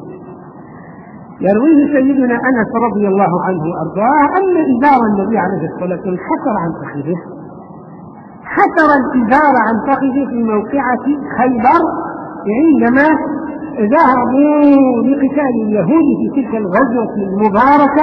[SPEAKER 1] يرويه سيدنا أنس رضي الله عنه وأرضاه أن إزار النبي عليه الصلاة والسلام حسر عن فخذه، حسر الإزار عن فخذه في موقعة خيبر عندما ذهبوا لقتال اليهود في تلك الغزوة المباركة،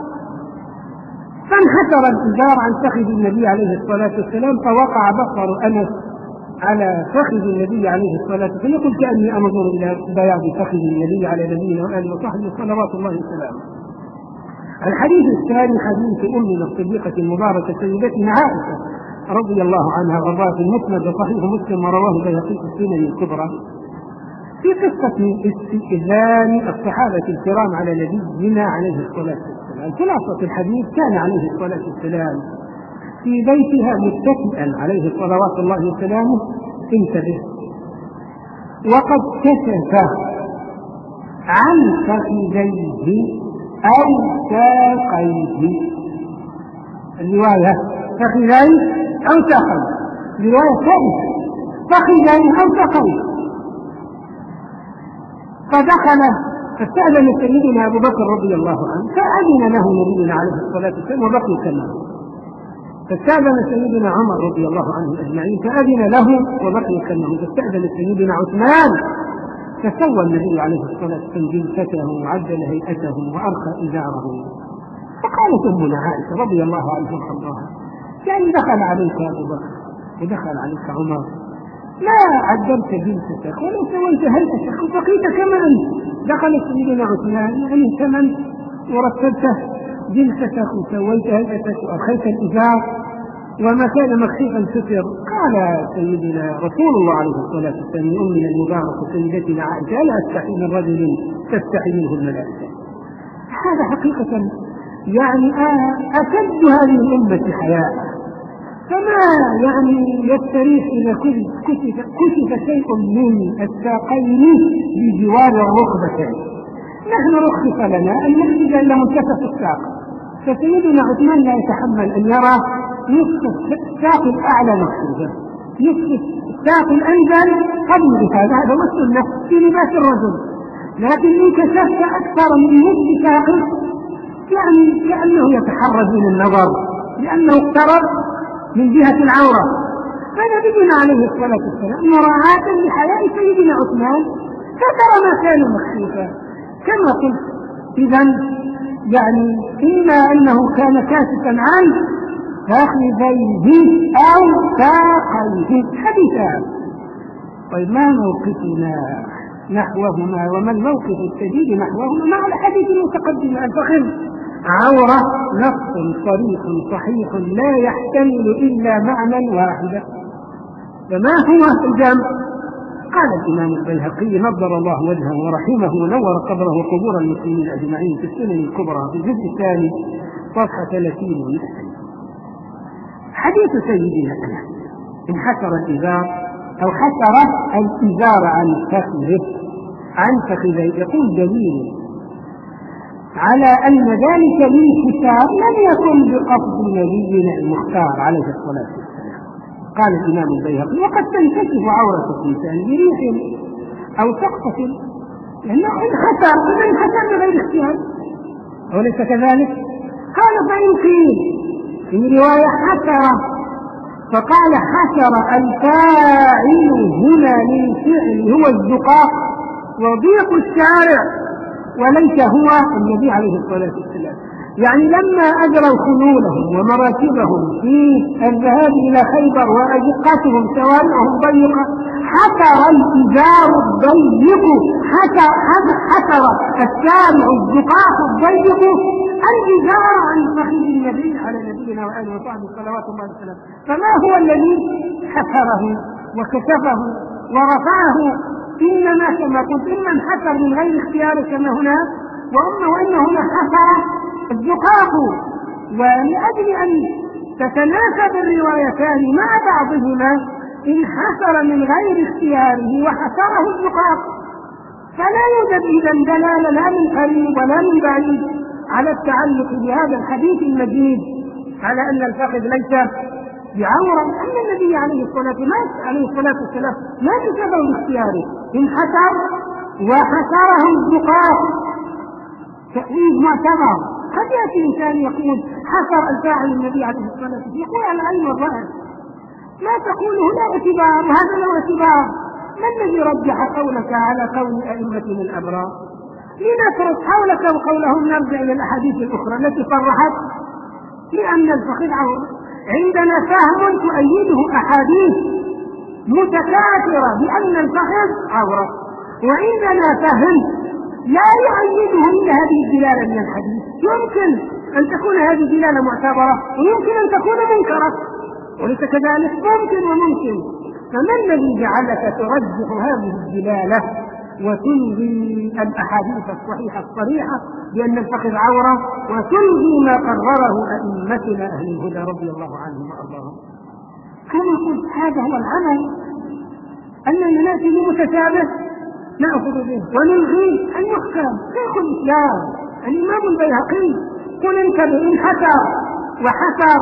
[SPEAKER 1] فانحسر الإزار عن فخذ النبي عليه الصلاة والسلام، فوقع بصر أنس على فخذ النبي عليه الصلاة والسلام، يقول كأني أنظر إلى بياض فخذ النبي على نبينا وآله وصحبه صلوات الله وسلامه. الحديث الثاني حديث أمنا الصديقة المباركة سيدتنا عائشة رضي الله عنها وارضاها، في المسند وصحيح مسلم ورواه البيهقي في السنن الكبرى، في قصة استئذان الصحابة الكرام على نبينا عليه الصلاة والسلام. خلاصة الحديث كان عليه الصلاة والسلام في بيتها متكئا عليه صلوات الله وسلامه، انتبه، وقد كشف عن فخذيه أو ساقيه، الرواية فخذيه أو ساقيه، الرواية ثالثة فخذيه أو ساقيه. فدخل فاستأذن سيدنا أبو بكر رضي الله عنه، فأذن له نبينا عليه الصلاة والسلام وبقي كلامه. فاستأذن سيدنا عمر رضي الله عنه أجمعين، فأذن له وبقي كلامه. فاستأذن سيدنا عثمان، فسوى النبي عليه الصلاة والسلام جلسته وعدل هيئته وأرخى إزاره. فقالت أمنا عائشة رضي الله عنها وارضاها، يعني دخل عليك أبو بكر ودخل عليك عمر، لا عدلت جلستك ولا سويت هيئتك وبقيت كما أنت. دخل سيدنا عثمان يعني كمن ورتبته جلستك وسويت هيئتك وأرخيت الإزار وما كان مخيفا ستر. قال سيدنا رسول الله عليه الصلاة والسلام لأمنا المباركة سيدتنا عائشة: لا أستحي من رجل تستحي منه الملائكة. هذا حقيقة يعني أشد هذه الأمة حياء، فما يعني يستريح إذا كشف, كشف شيء من الساقين بجوار الركبتين، نحن رخص لنا أن نحجز إلى منتصف الساق، فسيدنا عثمان لا يتحمل أن يرى نصف الساق الأعلى مكشوفا، نصف الساق الأنزل قبل هذا، هذا هو السنة في لباس الرجل، لكن إن كشفت أكثر من نصف ساقه يعني كأنه يتحرج من النظر لأنه اقترب من جهة العورة. فنبينا عليه الصلاة والسلام مراعاة لحياء سيدنا عثمان ستر ما كان مكشوفا كما قلت. إذن يعني إما أنه كان كاشفا عنه فخذيه أو ساقيه حديثان. طيب ما موقفنا نحوهما وما الموقف السديد نحوهما مع الحديث المتقدم؟ الفخذ عورة نص صريح صحيح لا يحتمل إلا معنى واحدا، فما هو الجمع؟ قال الإمام البيهقي نضر الله وجهه ورحمه ونور قبره وقبور المسلمين أجمعين في السنن الكبرى في الجزء الثاني صفحة ثلاثين ومئتين، حديث سيدنا أنس انحسر الإزار أو حسر الإزار عن فخذه عن فخذيه، يقول دليل على أن ذلك الانحسار لم يكن بقصد نبينا المختار عليه الصلاة والسلام. قال الإمام البيهقي وقد تنكشف عورة الإنسان بريح أو سقطة لأنه انحسر إذا انحسر بغير اختيار، وليس كذلك؟ قال فإن قيل في رواية حسر فقال حسر الفاعل هنا للفعل هو الزقاق وضيق الشارع وليس هو النبي عليه الصلاة والسلام. يعني لما أجروا خيولهم ومراكبهم في الذهاب إلى خيبر وأزقتهم شوارعهم ضيقة حسر الإزار الضيق حسر, حسر الشارع الزقاق الضيق الإزار عن فخذ النبي على نبينا وآله وصحبه صلوات الله وسلامه. فما هو الذي حسره وكشفه ورفعه؟ إنما كما قلت إما انحسر من غير اختيار كما هنا، وأما وإن هنا حسر الزقاق، ولأجل أن تتناسب الروايتان مع بعضهما انحسر من غير اختياره وحسره الزقاق، فلا يوجد إذن دلالة لا من قريب ولا من بعيد على التعلق بهذا الحديث المجيد على أن الفخذ ليس بعورة، أن النبي عليه الصلاة والسلام ما كتبه باختياره انحسر وحسره الزقاق تأويل معتبر. قد يأتي إنسان يقول حسر الفاعل النبي عليه الصلاة والسلام، يقول على العلم والرأي ما تقوله لا اعتبار وهذا لا اعتبار. ما الذي رجح قولك على قول أئمتنا الأبرار؟ لنترك قولك وقولهم نرجع إلى الأحاديث الأخرى التي صرحت لأن الفخذ عورة. عندنا فهم تؤيده أحاديث متكاثرة بأن الفخذ عورة، وعندنا فهم لا يؤيده إلا هذه الدلالة من الحديث. يمكن أن تكون هذه الدلالة معتبرة ويمكن أن تكون منكرة، وليس كذلك؟ ممكن وممكن. فما الذي جعلك ترجح هذه الدلالة وتلغي الأحاديث الصحيحة الصريحة بأن الفخذ عورة وتلغي ما قرره أئمتنا أهل الهدى رضي الله عنهم وأرضاهم؟ كما قلت هذا هو العمل، أن نأتي بمتشابه نأخذ به ونلغي أن يحكم. شيخ الإسلام الإمام البيهقي قل انتبه إن حسر وحسر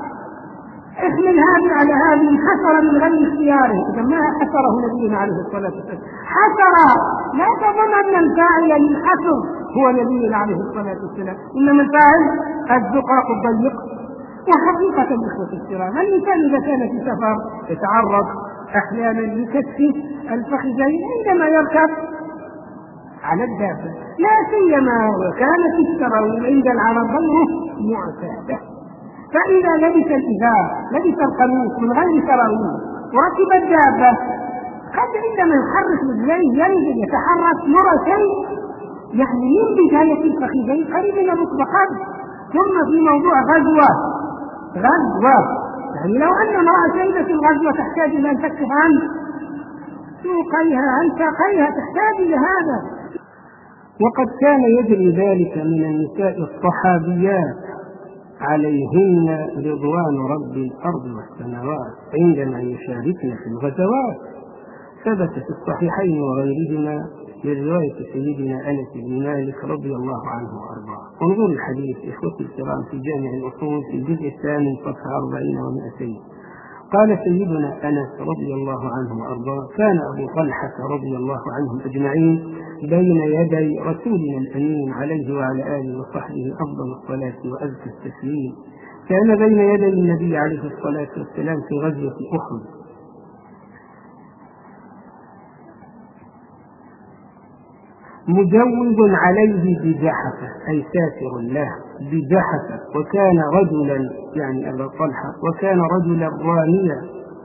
[SPEAKER 1] احمل هذه على هذه حسر من غير اختياره. إذا ما حسره نبينا عليه الصلاة والسلام حسر، لا تظن أن الفاعل للحسر هو نبينا عليه الصلاة والسلام، إنما الفاعل الزقاق الضيق. وحقيقة الإخوة الكرام الإنسان إذا كان في سفر يتعرض أحيانا لكشف الفخذين عندما يركب على الدابة، لا سيما وكانت السراويل عند العرب غير معتادة. فإذا لبس الإزار لبس القميص من غير سراويل وركب الدابة قد عندما يحرك رجليه ينزل يتحرك يرى شيء يعني من بداية الفخذين قريب من المطبقات. ثم في موضوع غزوة غزوة يعني لو أن امرأة شيبة في الغزوة تحتاج إلى أن تكشف عن سوقيها عن ساقيها، تحتاج إلى هذا. وقد كان يجري ذلك من النساء الصحابيات عليهن رضوان رب الأرض والسماوات عندما يشاركن في الغزوات. ثبت في الصحيحين وغيرهما من رواية سيدنا أنس بن مالك رضي الله عنه وأرضاه. انظروا الحديث إخوتي الكرام في جامع الأصول في الجزء الثامن صفحة أربعين ومئتين. قال سيدنا أنس رضي الله عنه وأرضاه: كان أبو طلحة رضي الله عنهم أجمعين بين يدي رسولنا الأمين عليه وعلى آله وصحبه أفضل الصلاة وأزكى التسليم. كان بين يدي النبي عليه الصلاة والسلام في غزوة أحد مجوز عليه بجحفة، أي ساتر له بجحفة، وكان رجلا يعني أبا طلحة وكان رجلا راميا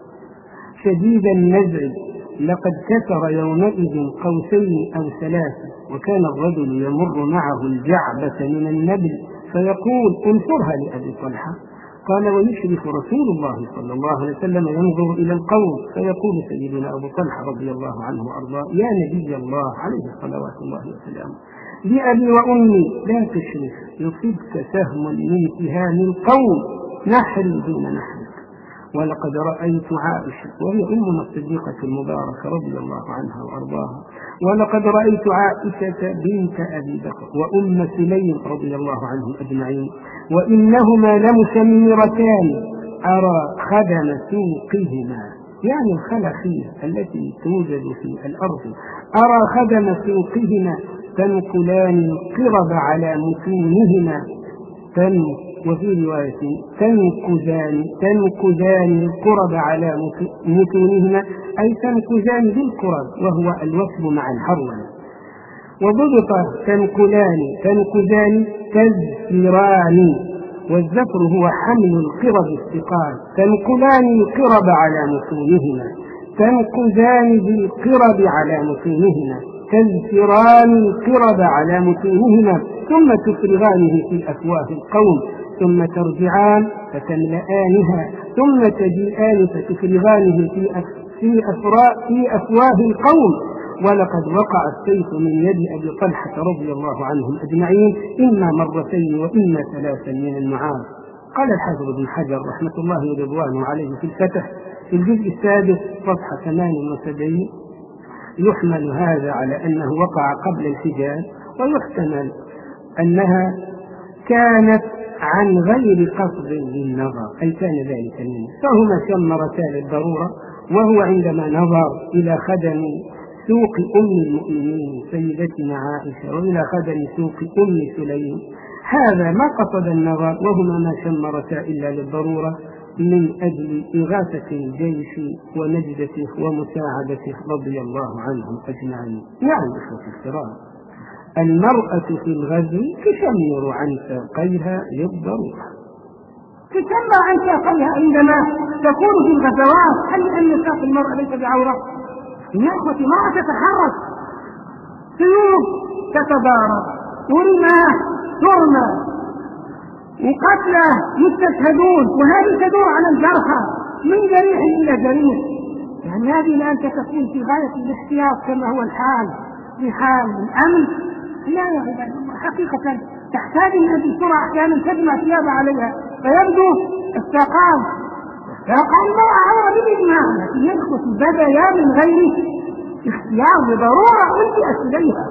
[SPEAKER 1] شديد النزع، لقد كسر يومئذ قوسين أو ثلاثة، وكان الرجل يمر معه الجعبة من النبل فيقول: انصرها لأبي طلحة. قال: ويشرف رسول الله صلى الله عليه وسلم ينظر إلى القوم فيقول سيدنا أبو طلحة رضي الله عنه وأرضاه: يا نبي الله عليه صلوات الله وسلامه، لأبي وأمي لا تشرف، يصيبك سهم من سهام القوم نحري دون نحرك. ولقد رأيت عائشة وهي أمنا الصديقة المباركة رضي الله عنها وأرضاها، ولقد رأيت عائشة بنت أبي بكر وأم سليم رضي الله عنهم أجمعين، وإنهما لمسميرتان أرى خدم سوقهما، يعني الخلاخيل التي توجد في الأرض، أرى خدم سوقهما تنقلان القرب على متونهما، وفي رواية تنكزان تنكزان القرب على متونهما، أي تنكزان بالقرب وهو الوثب مع الحرونة. وضبط تنقلان تنكزان تزفران، والزفر هو حمل القرب الثقال، تنقلان القرب على متونهما، تنكزان بالقرب على متونهما، تزفران القرب على متونهما، ثم تفرغانه في أفواه القوم، ثم ترجعان فتملآنها، ثم تجيئان فتفرغانه في في في أفواه القوم. ولقد وقع السيف من يد أبي طلحة رضي الله عنهم أجمعين إما مرتين وإما ثلاثا من المعاد. قال الحافظ ابن حجر رحمة الله ورضوانه عليه في الفتح في الجزء السادس صفحة ثمانية وسبعين: يحمل هذا على أنه وقع قبل الحجاز، ويحتمل أنها كانت عن غير قصد للنظر، أي كان ذلك منه، فهما شمرتا للضرورة، وهو عندما نظر إلى خدم سوق أم المؤمنين سيدتنا عائشة وإلى خدم سوق أم سليم، هذا ما قصد النظر، وهما ما شمرتا إلا للضرورة من أجل إغاثة الجيش ونجدته ومساعدته رضي الله عنهم أجمعين. يعني إخوة الكرام، المرأة في الغزو تشمر عن ساقيها للضرورة، تشمر عن ساقيها عندما تكون في الغزوات. هل أن ساق المرأة ليس بعورة؟ يا أخوتي، ما تتحرك، سيوف تتضارب، ورماح ترمى، وقتلى يستشهدون، وهذه تدور على الجرحى من جريح إلى جريح. يعني هذه الآن تكون في غاية الاحتياط كما هو الحال في حال الأمن. لا يا عباد الله، حقيقة تحتاج أن بسرعة أحيانا تجمع ثيابها عليها فيبدو الساقان ساقان المرأة عورة بالإجماع، لكن يدخل بدايا من غير اختيار بضرورة ألجأت إليها،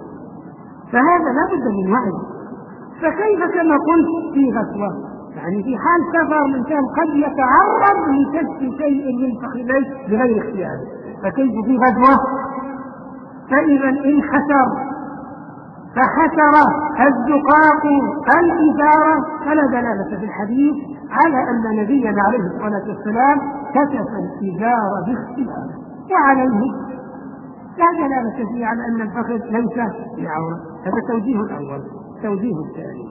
[SPEAKER 1] فهذا لا بد من وعي. فكيف كما قلت في غزوة، يعني في حال سفر الإنسان قد يتعرض لكشف شيء من فخذيه بغير اختيار، فكيف في غزوة؟ فإذا انحسر فحسر الزقاق الإزارة، فلا دلالة في الحديث على أن نبينا عليه الصلاة والسلام كشف الإزارة باختيار، وعليه لا دلالة فيه على أن الفخذ ليس بعورة. هذا توجيه الأول. توجيه الثاني،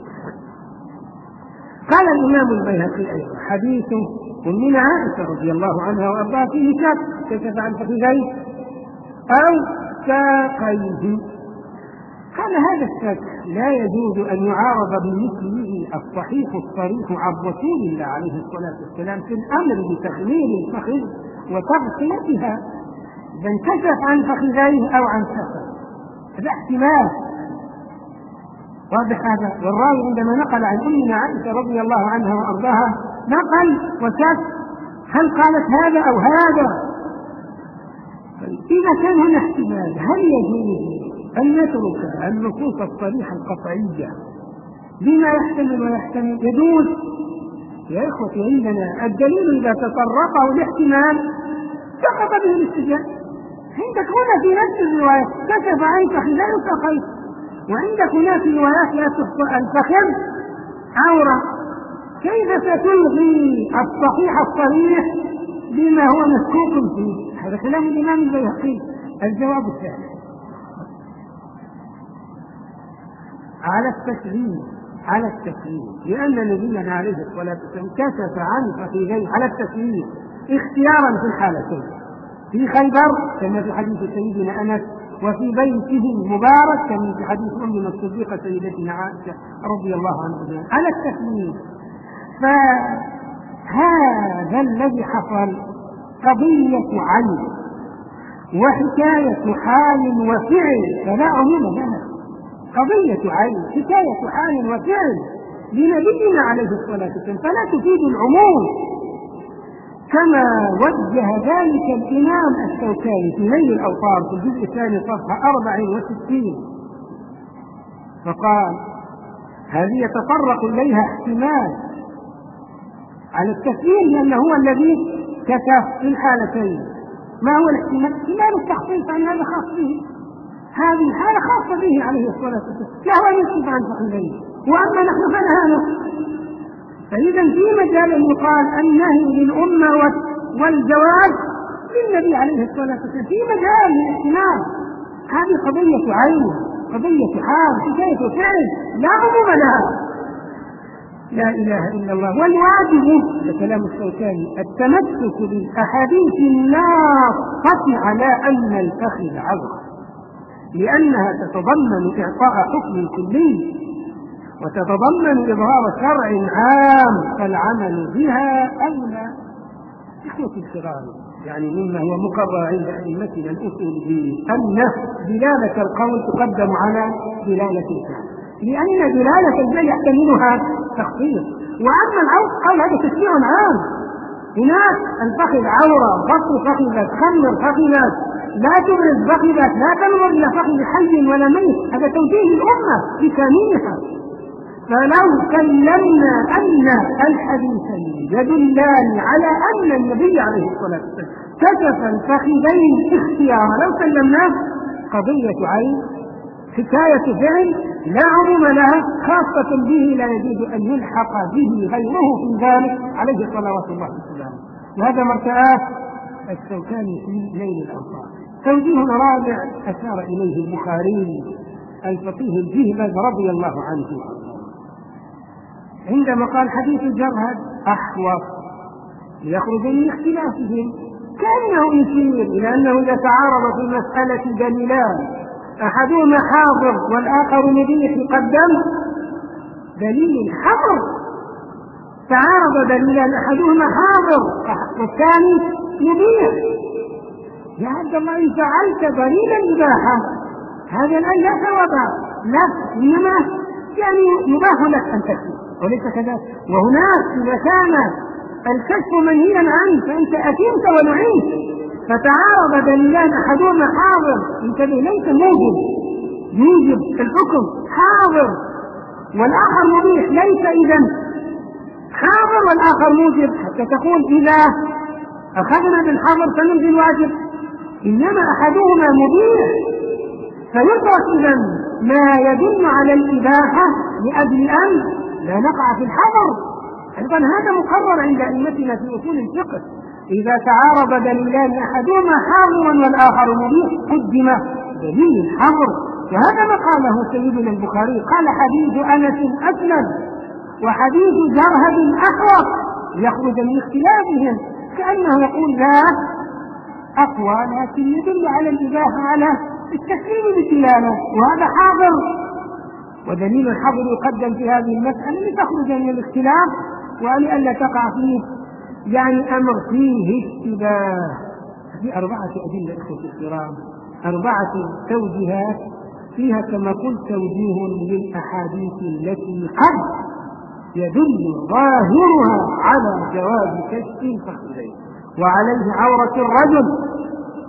[SPEAKER 1] قال الإمام البيهقي أيضا: حديث من عائشة رضي الله عنها وأرضاها فيه شك كشف عن فخذيه أو ساقيه. قال: هذا الشك لا يجوز أن يعارض بمثله الصحيح الصريح عن رسول الله عليه الصلاة والسلام في الأمر بتخليل الفخذ وتغطيتها، إذا انكشف عن فخذيه أو عن ساقيه، هذا احتمال واضح هذا. والراوي عندما نقل عن أمنا عائشة رضي الله عنها وأرضاها نقل وشك هل قالت هذا أو هذا. إذا كان هنا احتمال، هل يجوز أن نترك النصوص الصريحة القطعية بما يحتمل ويحتمل يجوز يا إخوتي. عندنا الدليل إذا تطرقه الاحتمال سقط به الاستدلال. عندك هنا في نفس الرواية كشف عنك خلالك خيط، وعندك هنا في روايات لا تخطئ الفخذ عورة. كيف ستلغي الصحيح الصريح بما هو مشكوك فيه؟ هذا كلام الإمام البيهقي. الجواب الثاني على التسليم على التسليم لأن نبينا عليه الصلاة والسلام كشف عن فخذيه على التسليم اختيارا في الحالتين، في خيبر كما في حديث سيدنا أنس، وفي بيته المبارك كما في حديث أمنا الصديقة سيدتنا عائشة رضي الله عنها على التسليم. فهذا الذي حصل قضية عين وحكاية حال وفعل فلا عموم لها. قضية عين حكاية حال وفعل لنبينا عليه الصلاة والسلام فلا تفيد العموم، كما وجه ذلك الإمام الشوكاني في نيل الأوطار في الجزء الثاني صفحة أربع وستين، فقال هذه يتطرق إليها احتمال على التسليم لأنه هو الذي كشف في الحالتين. ما هو الاحتمال؟ احتمال التخصيص عن هذا خاص به، هذه الحالة خاصة به عليه الصلاة والسلام، له أن يكشف عن فخذيه، وأما نحن فنهانا. فإذا في مجال أن يقال النهي للأمة والجواب للنبي عليه الصلاة والسلام، في مجال الاحتمال. هذه قضية عين قضية حال حكاية فعل لا عموم لها. لا إله إلا الله. والواجب كلام الشوكاني التمسك بالأحاديث الناصة على أن الفخذ عورة، لأنها تتضمن إعطاء حكم كلي وتتضمن إظهار شرع عام، فالعمل بها أولى. إخوة الكرام، يعني مما هو مقرر عند أئمتنا الأصوليين أن دلالة القول تقدم على دلالة الفعل، لأن دلالة الفعل يحتملها تخصيص، وأما العورة قال هذا تشريع عام. هناك الفخذ عورة، بطل فخذك، خمر فخذك، لا تبرز فخذك، لا تنظر إلى فخذ حي ولا ميت، هذا توجيه الأمة بكاملها. فلو كلمنا أن الحديثين يدلان على أن النبي عليه الصلاة والسلام كشف الفخذين اختيارا لو كلمناه قضية عين حكاية فعل لا عموم لها، خاصة به لا يجوز أن يلحق به غيره في ذلك عليه صلوات الله وسلامه. وهذا مرتآت الشوكاني في نيل الأوطار. توجيه رابع أشار إليه البخاري الفقيه الجهبذ رضي الله عنه عندما قال حديث الجرهد أحوط ليخرج من اختلافهم، كأنه يشير إلى أنه إذا تعارض في المسألة دليلان أحدهما حاضر والآخر مبيح يقدم دليل الحظر. تعارض دليلان أحدهما حاضر والثاني مبيح. يا عبد الله إن فعلت دليل الإباحة هذا الآن لا ثواب لا، إنما يعني يباح لك أن تكتب وليس كذلك. وهناك إذا كان الكشف منهيا عنه فأنت أثمت ولعنت. فتعارض دليلان أحدهما حاضر انتبه ليس موجب يوجب الحكم حاضر والآخر مبيح، ليس إذن حاضر والآخر موجب حتى تقول إذا أخذنا بالحاضر فنلغي الواجب، إنما أحدهما مبيح فيترك إذن ما يدل على الإباحة لأجل أن لا نقع في الحظر. أيضا هذا مقرر عند أئمتنا في أصول الفقه، إذا تعارض دليلان أحدهما حاضر والآخر مبيح قدم دليل الحظر. وهذا ما قاله سيدنا البخاري، قال حديث أنس أسلم وحديث جرهد أحوط يخرج من اختلافهم، كأنه يقول لا أقوى لكن يدل على الإباحة على التسليم بالدلالة، وهذا حاضر ودليل الحظر يقدم في هذه المسألة لتخرج من الاختلاف ولئلا تقع فيه يعني أمر فيه اشتباه. في أربعة أدلة إخوة الكرام، أربعة توجيهات فيها كما قلت توجيه للأحاديث التي قد يدل ظاهرها على جواز كشف الفخذين وعليه عورة الرجل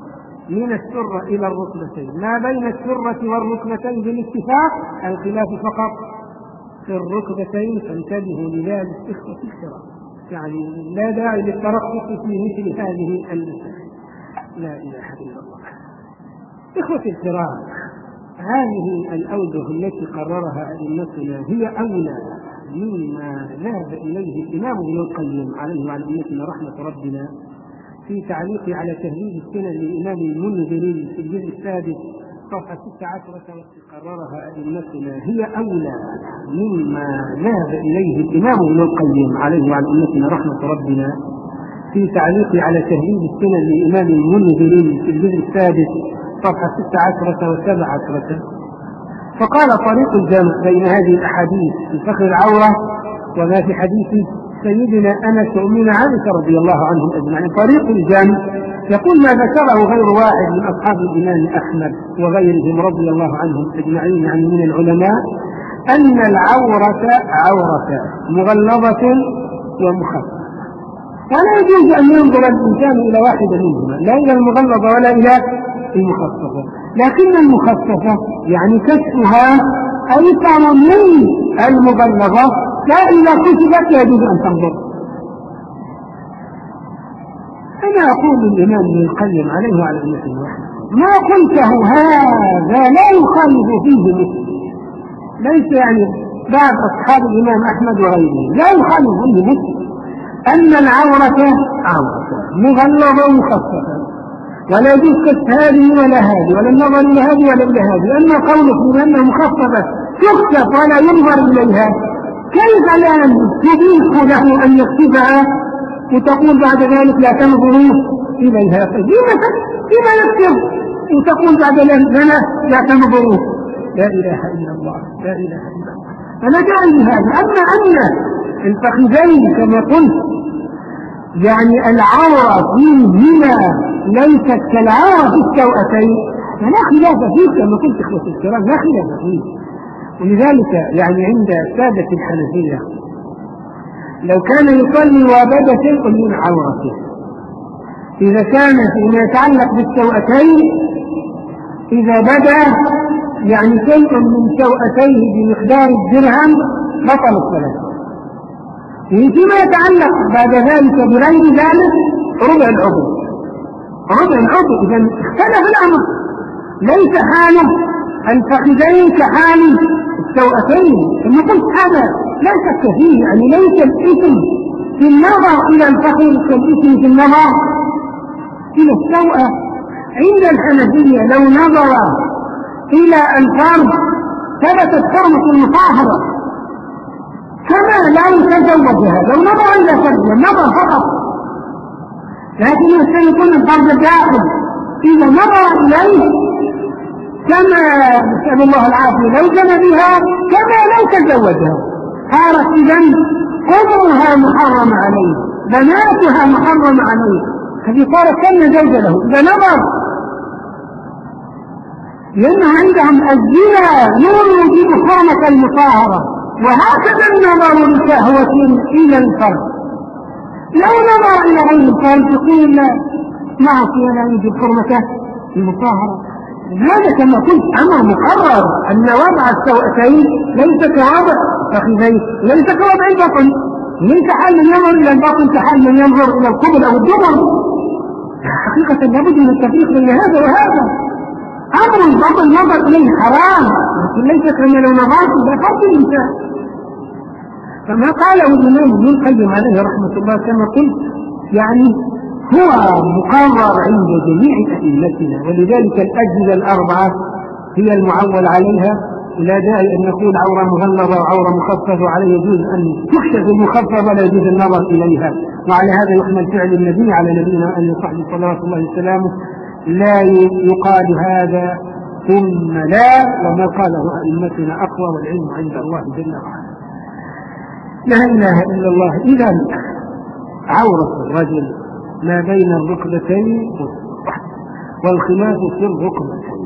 [SPEAKER 1] من السرة إلى الركبتين، ما بين السرة والركبتين بالاتفاق، الخلاف فقط في الركبتين، فانتبهوا لذلك إخوة الكرام، يعني لا داعي للترقص في مثل هذه المسائل. لا إله إلا الله. إخوة الكرام، هذه الأوجه التي قررها أئمتنا هي أولى مما ذهب إليه الإمام ابن القيم عليه وعلى أئمتنا رحمة ربنا في تعليقه على تهذيب السنن للإمام المنذري في الجزء السادس صفحة ستة عشر، والتي قررها أئمتنا هي أولى مما ذهب إليه الإمام ابن القيم عليه وعلى أئمتنا رحمة ربنا في تعليقه على تهذيب السنن للإمام المنذري في الجزء السادس صفحة ستة عشر وسبع عشرة. فقال: طريق الجمع بين هذه الأحاديث في فخر العورة وما في حديث سيدنا أنس وأمنا عائشة رضي الله عنهم أجمعين، طريق الجمع يقول ما ذكره غير واحد من أصحاب الإمام أحمد وغيرهم رضي الله عنهم أجمعين يعني من العلماء، أن العورة عورة مغلظة ومخففة، ولا يجوز أن ينظر الإنسان إلى واحدة منهما، لا إلى المغلظة ولا إلى المخففة، لكن المخففة يعني كشفها أيسر من المغلظة، لا إذا كشفت لا يجوز أن تنظر. أنا أقول للإمام ابن القيم عليه وعلى أئمته ما قلته هذا لا يخالف فيه مثل، ليس يعني بعض أصحاب الإمام أحمد وغيره لا يخالف فيه مثل، أن العورة عورة مغلظة ومخففة، ولا يجوز كشف هذه ولا هذه ولا النظر إلى هذه ولا إلى هذه. أما قولك بأنها مخففة تكشف ولا ينظر إليها، كيف الآن تبيح له أن يكشفها وتقول بعد ذلك لا تنظروا إليها؟ لما يكشف وتقول بعد ذلك لا تنظروا؟ لا إله إلا الله، لا إله إلا الله. أنا جاء هذا. أما أن الفخذين كما قلت يعني العورة فيهما ليست كالعورة في السوأتين، فلا خلاف فيه كما قلت إخوة الكرام، لا خلاف فيه. ولذلك يعني عند سادة الحنفية لو كان يصلي وبدا شيء من عورته، إذا كان فيما يتعلق بالسوأتين إذا بدا يعني شيء من سوأتيه بمقدار الدرهم بطل الصلاة. فيما يتعلق بعد ذلك بغير ذلك ربع العضو، ربع العضو، إذا اختلف الأمر، ليس حال الفخذين كحال السوأتين. ثم قلت هذا لا شك فيه، يعني ليس الإثم في النظر إلى الفخذ كالإثم في النظر إلى السوأة. عند الحنفية لو نظر إلى الفرد ثبتت حرمة المطهرة كما لا يتزوجها لو نظر إلى فرد النظر فقط، لكن يمكن يكون الفرد داخل إذا نظر إليه كما نسأل الله العافية لو جنى بها كما لو تزوجها، صارت إذن أمها محرم عليه، بناتها محرم عليه، هذه صارت كما زوج له إذا نظر، لأنه عندهم الزنا نور يجيب حرمة المطهرة، وهكذا النظر لشهوة إلى الفرد. لو نظر إلى غير الفرد يقول لا معصية لا يجيب حرمة المطهرة. هذا كما قلت أمر مقرر أن وضع السوأتين ليس كوضع فخذين، ليس كوضع البطن، ليس حال من ينظر إلى البطن كحال من ينظر إلى القبل أو الدبر. حقيقة لابد من التفريق بين هذا وهذا. أمر البطن نظر إليه حرام، لكن ليس كما لو نظرت إلى فرد الإنسان. فما قاله الإمام ابن القيم عليه رحمة الله كما قلت يعني هو مقرر عند جميع أئمتنا، ولذلك الأجهزة الأربعة هي المعول عليها، لا داعي أن نقول عورة مغلظة وعورة مخففة، وعليه يجوز أن تكشف المخففة لا يجوز النظر إليها. وعلى هذا يحمل فعل النبي على نبينا أن يصحب صلوات الله وسلامه، لا يقال هذا ثم لا، وما قاله أئمتنا أقوى والعلم عند الله جل وعلا. لا إله إلا الله. إذا عورة الرجل ما بين الركبتين والخلاف في الركبتين،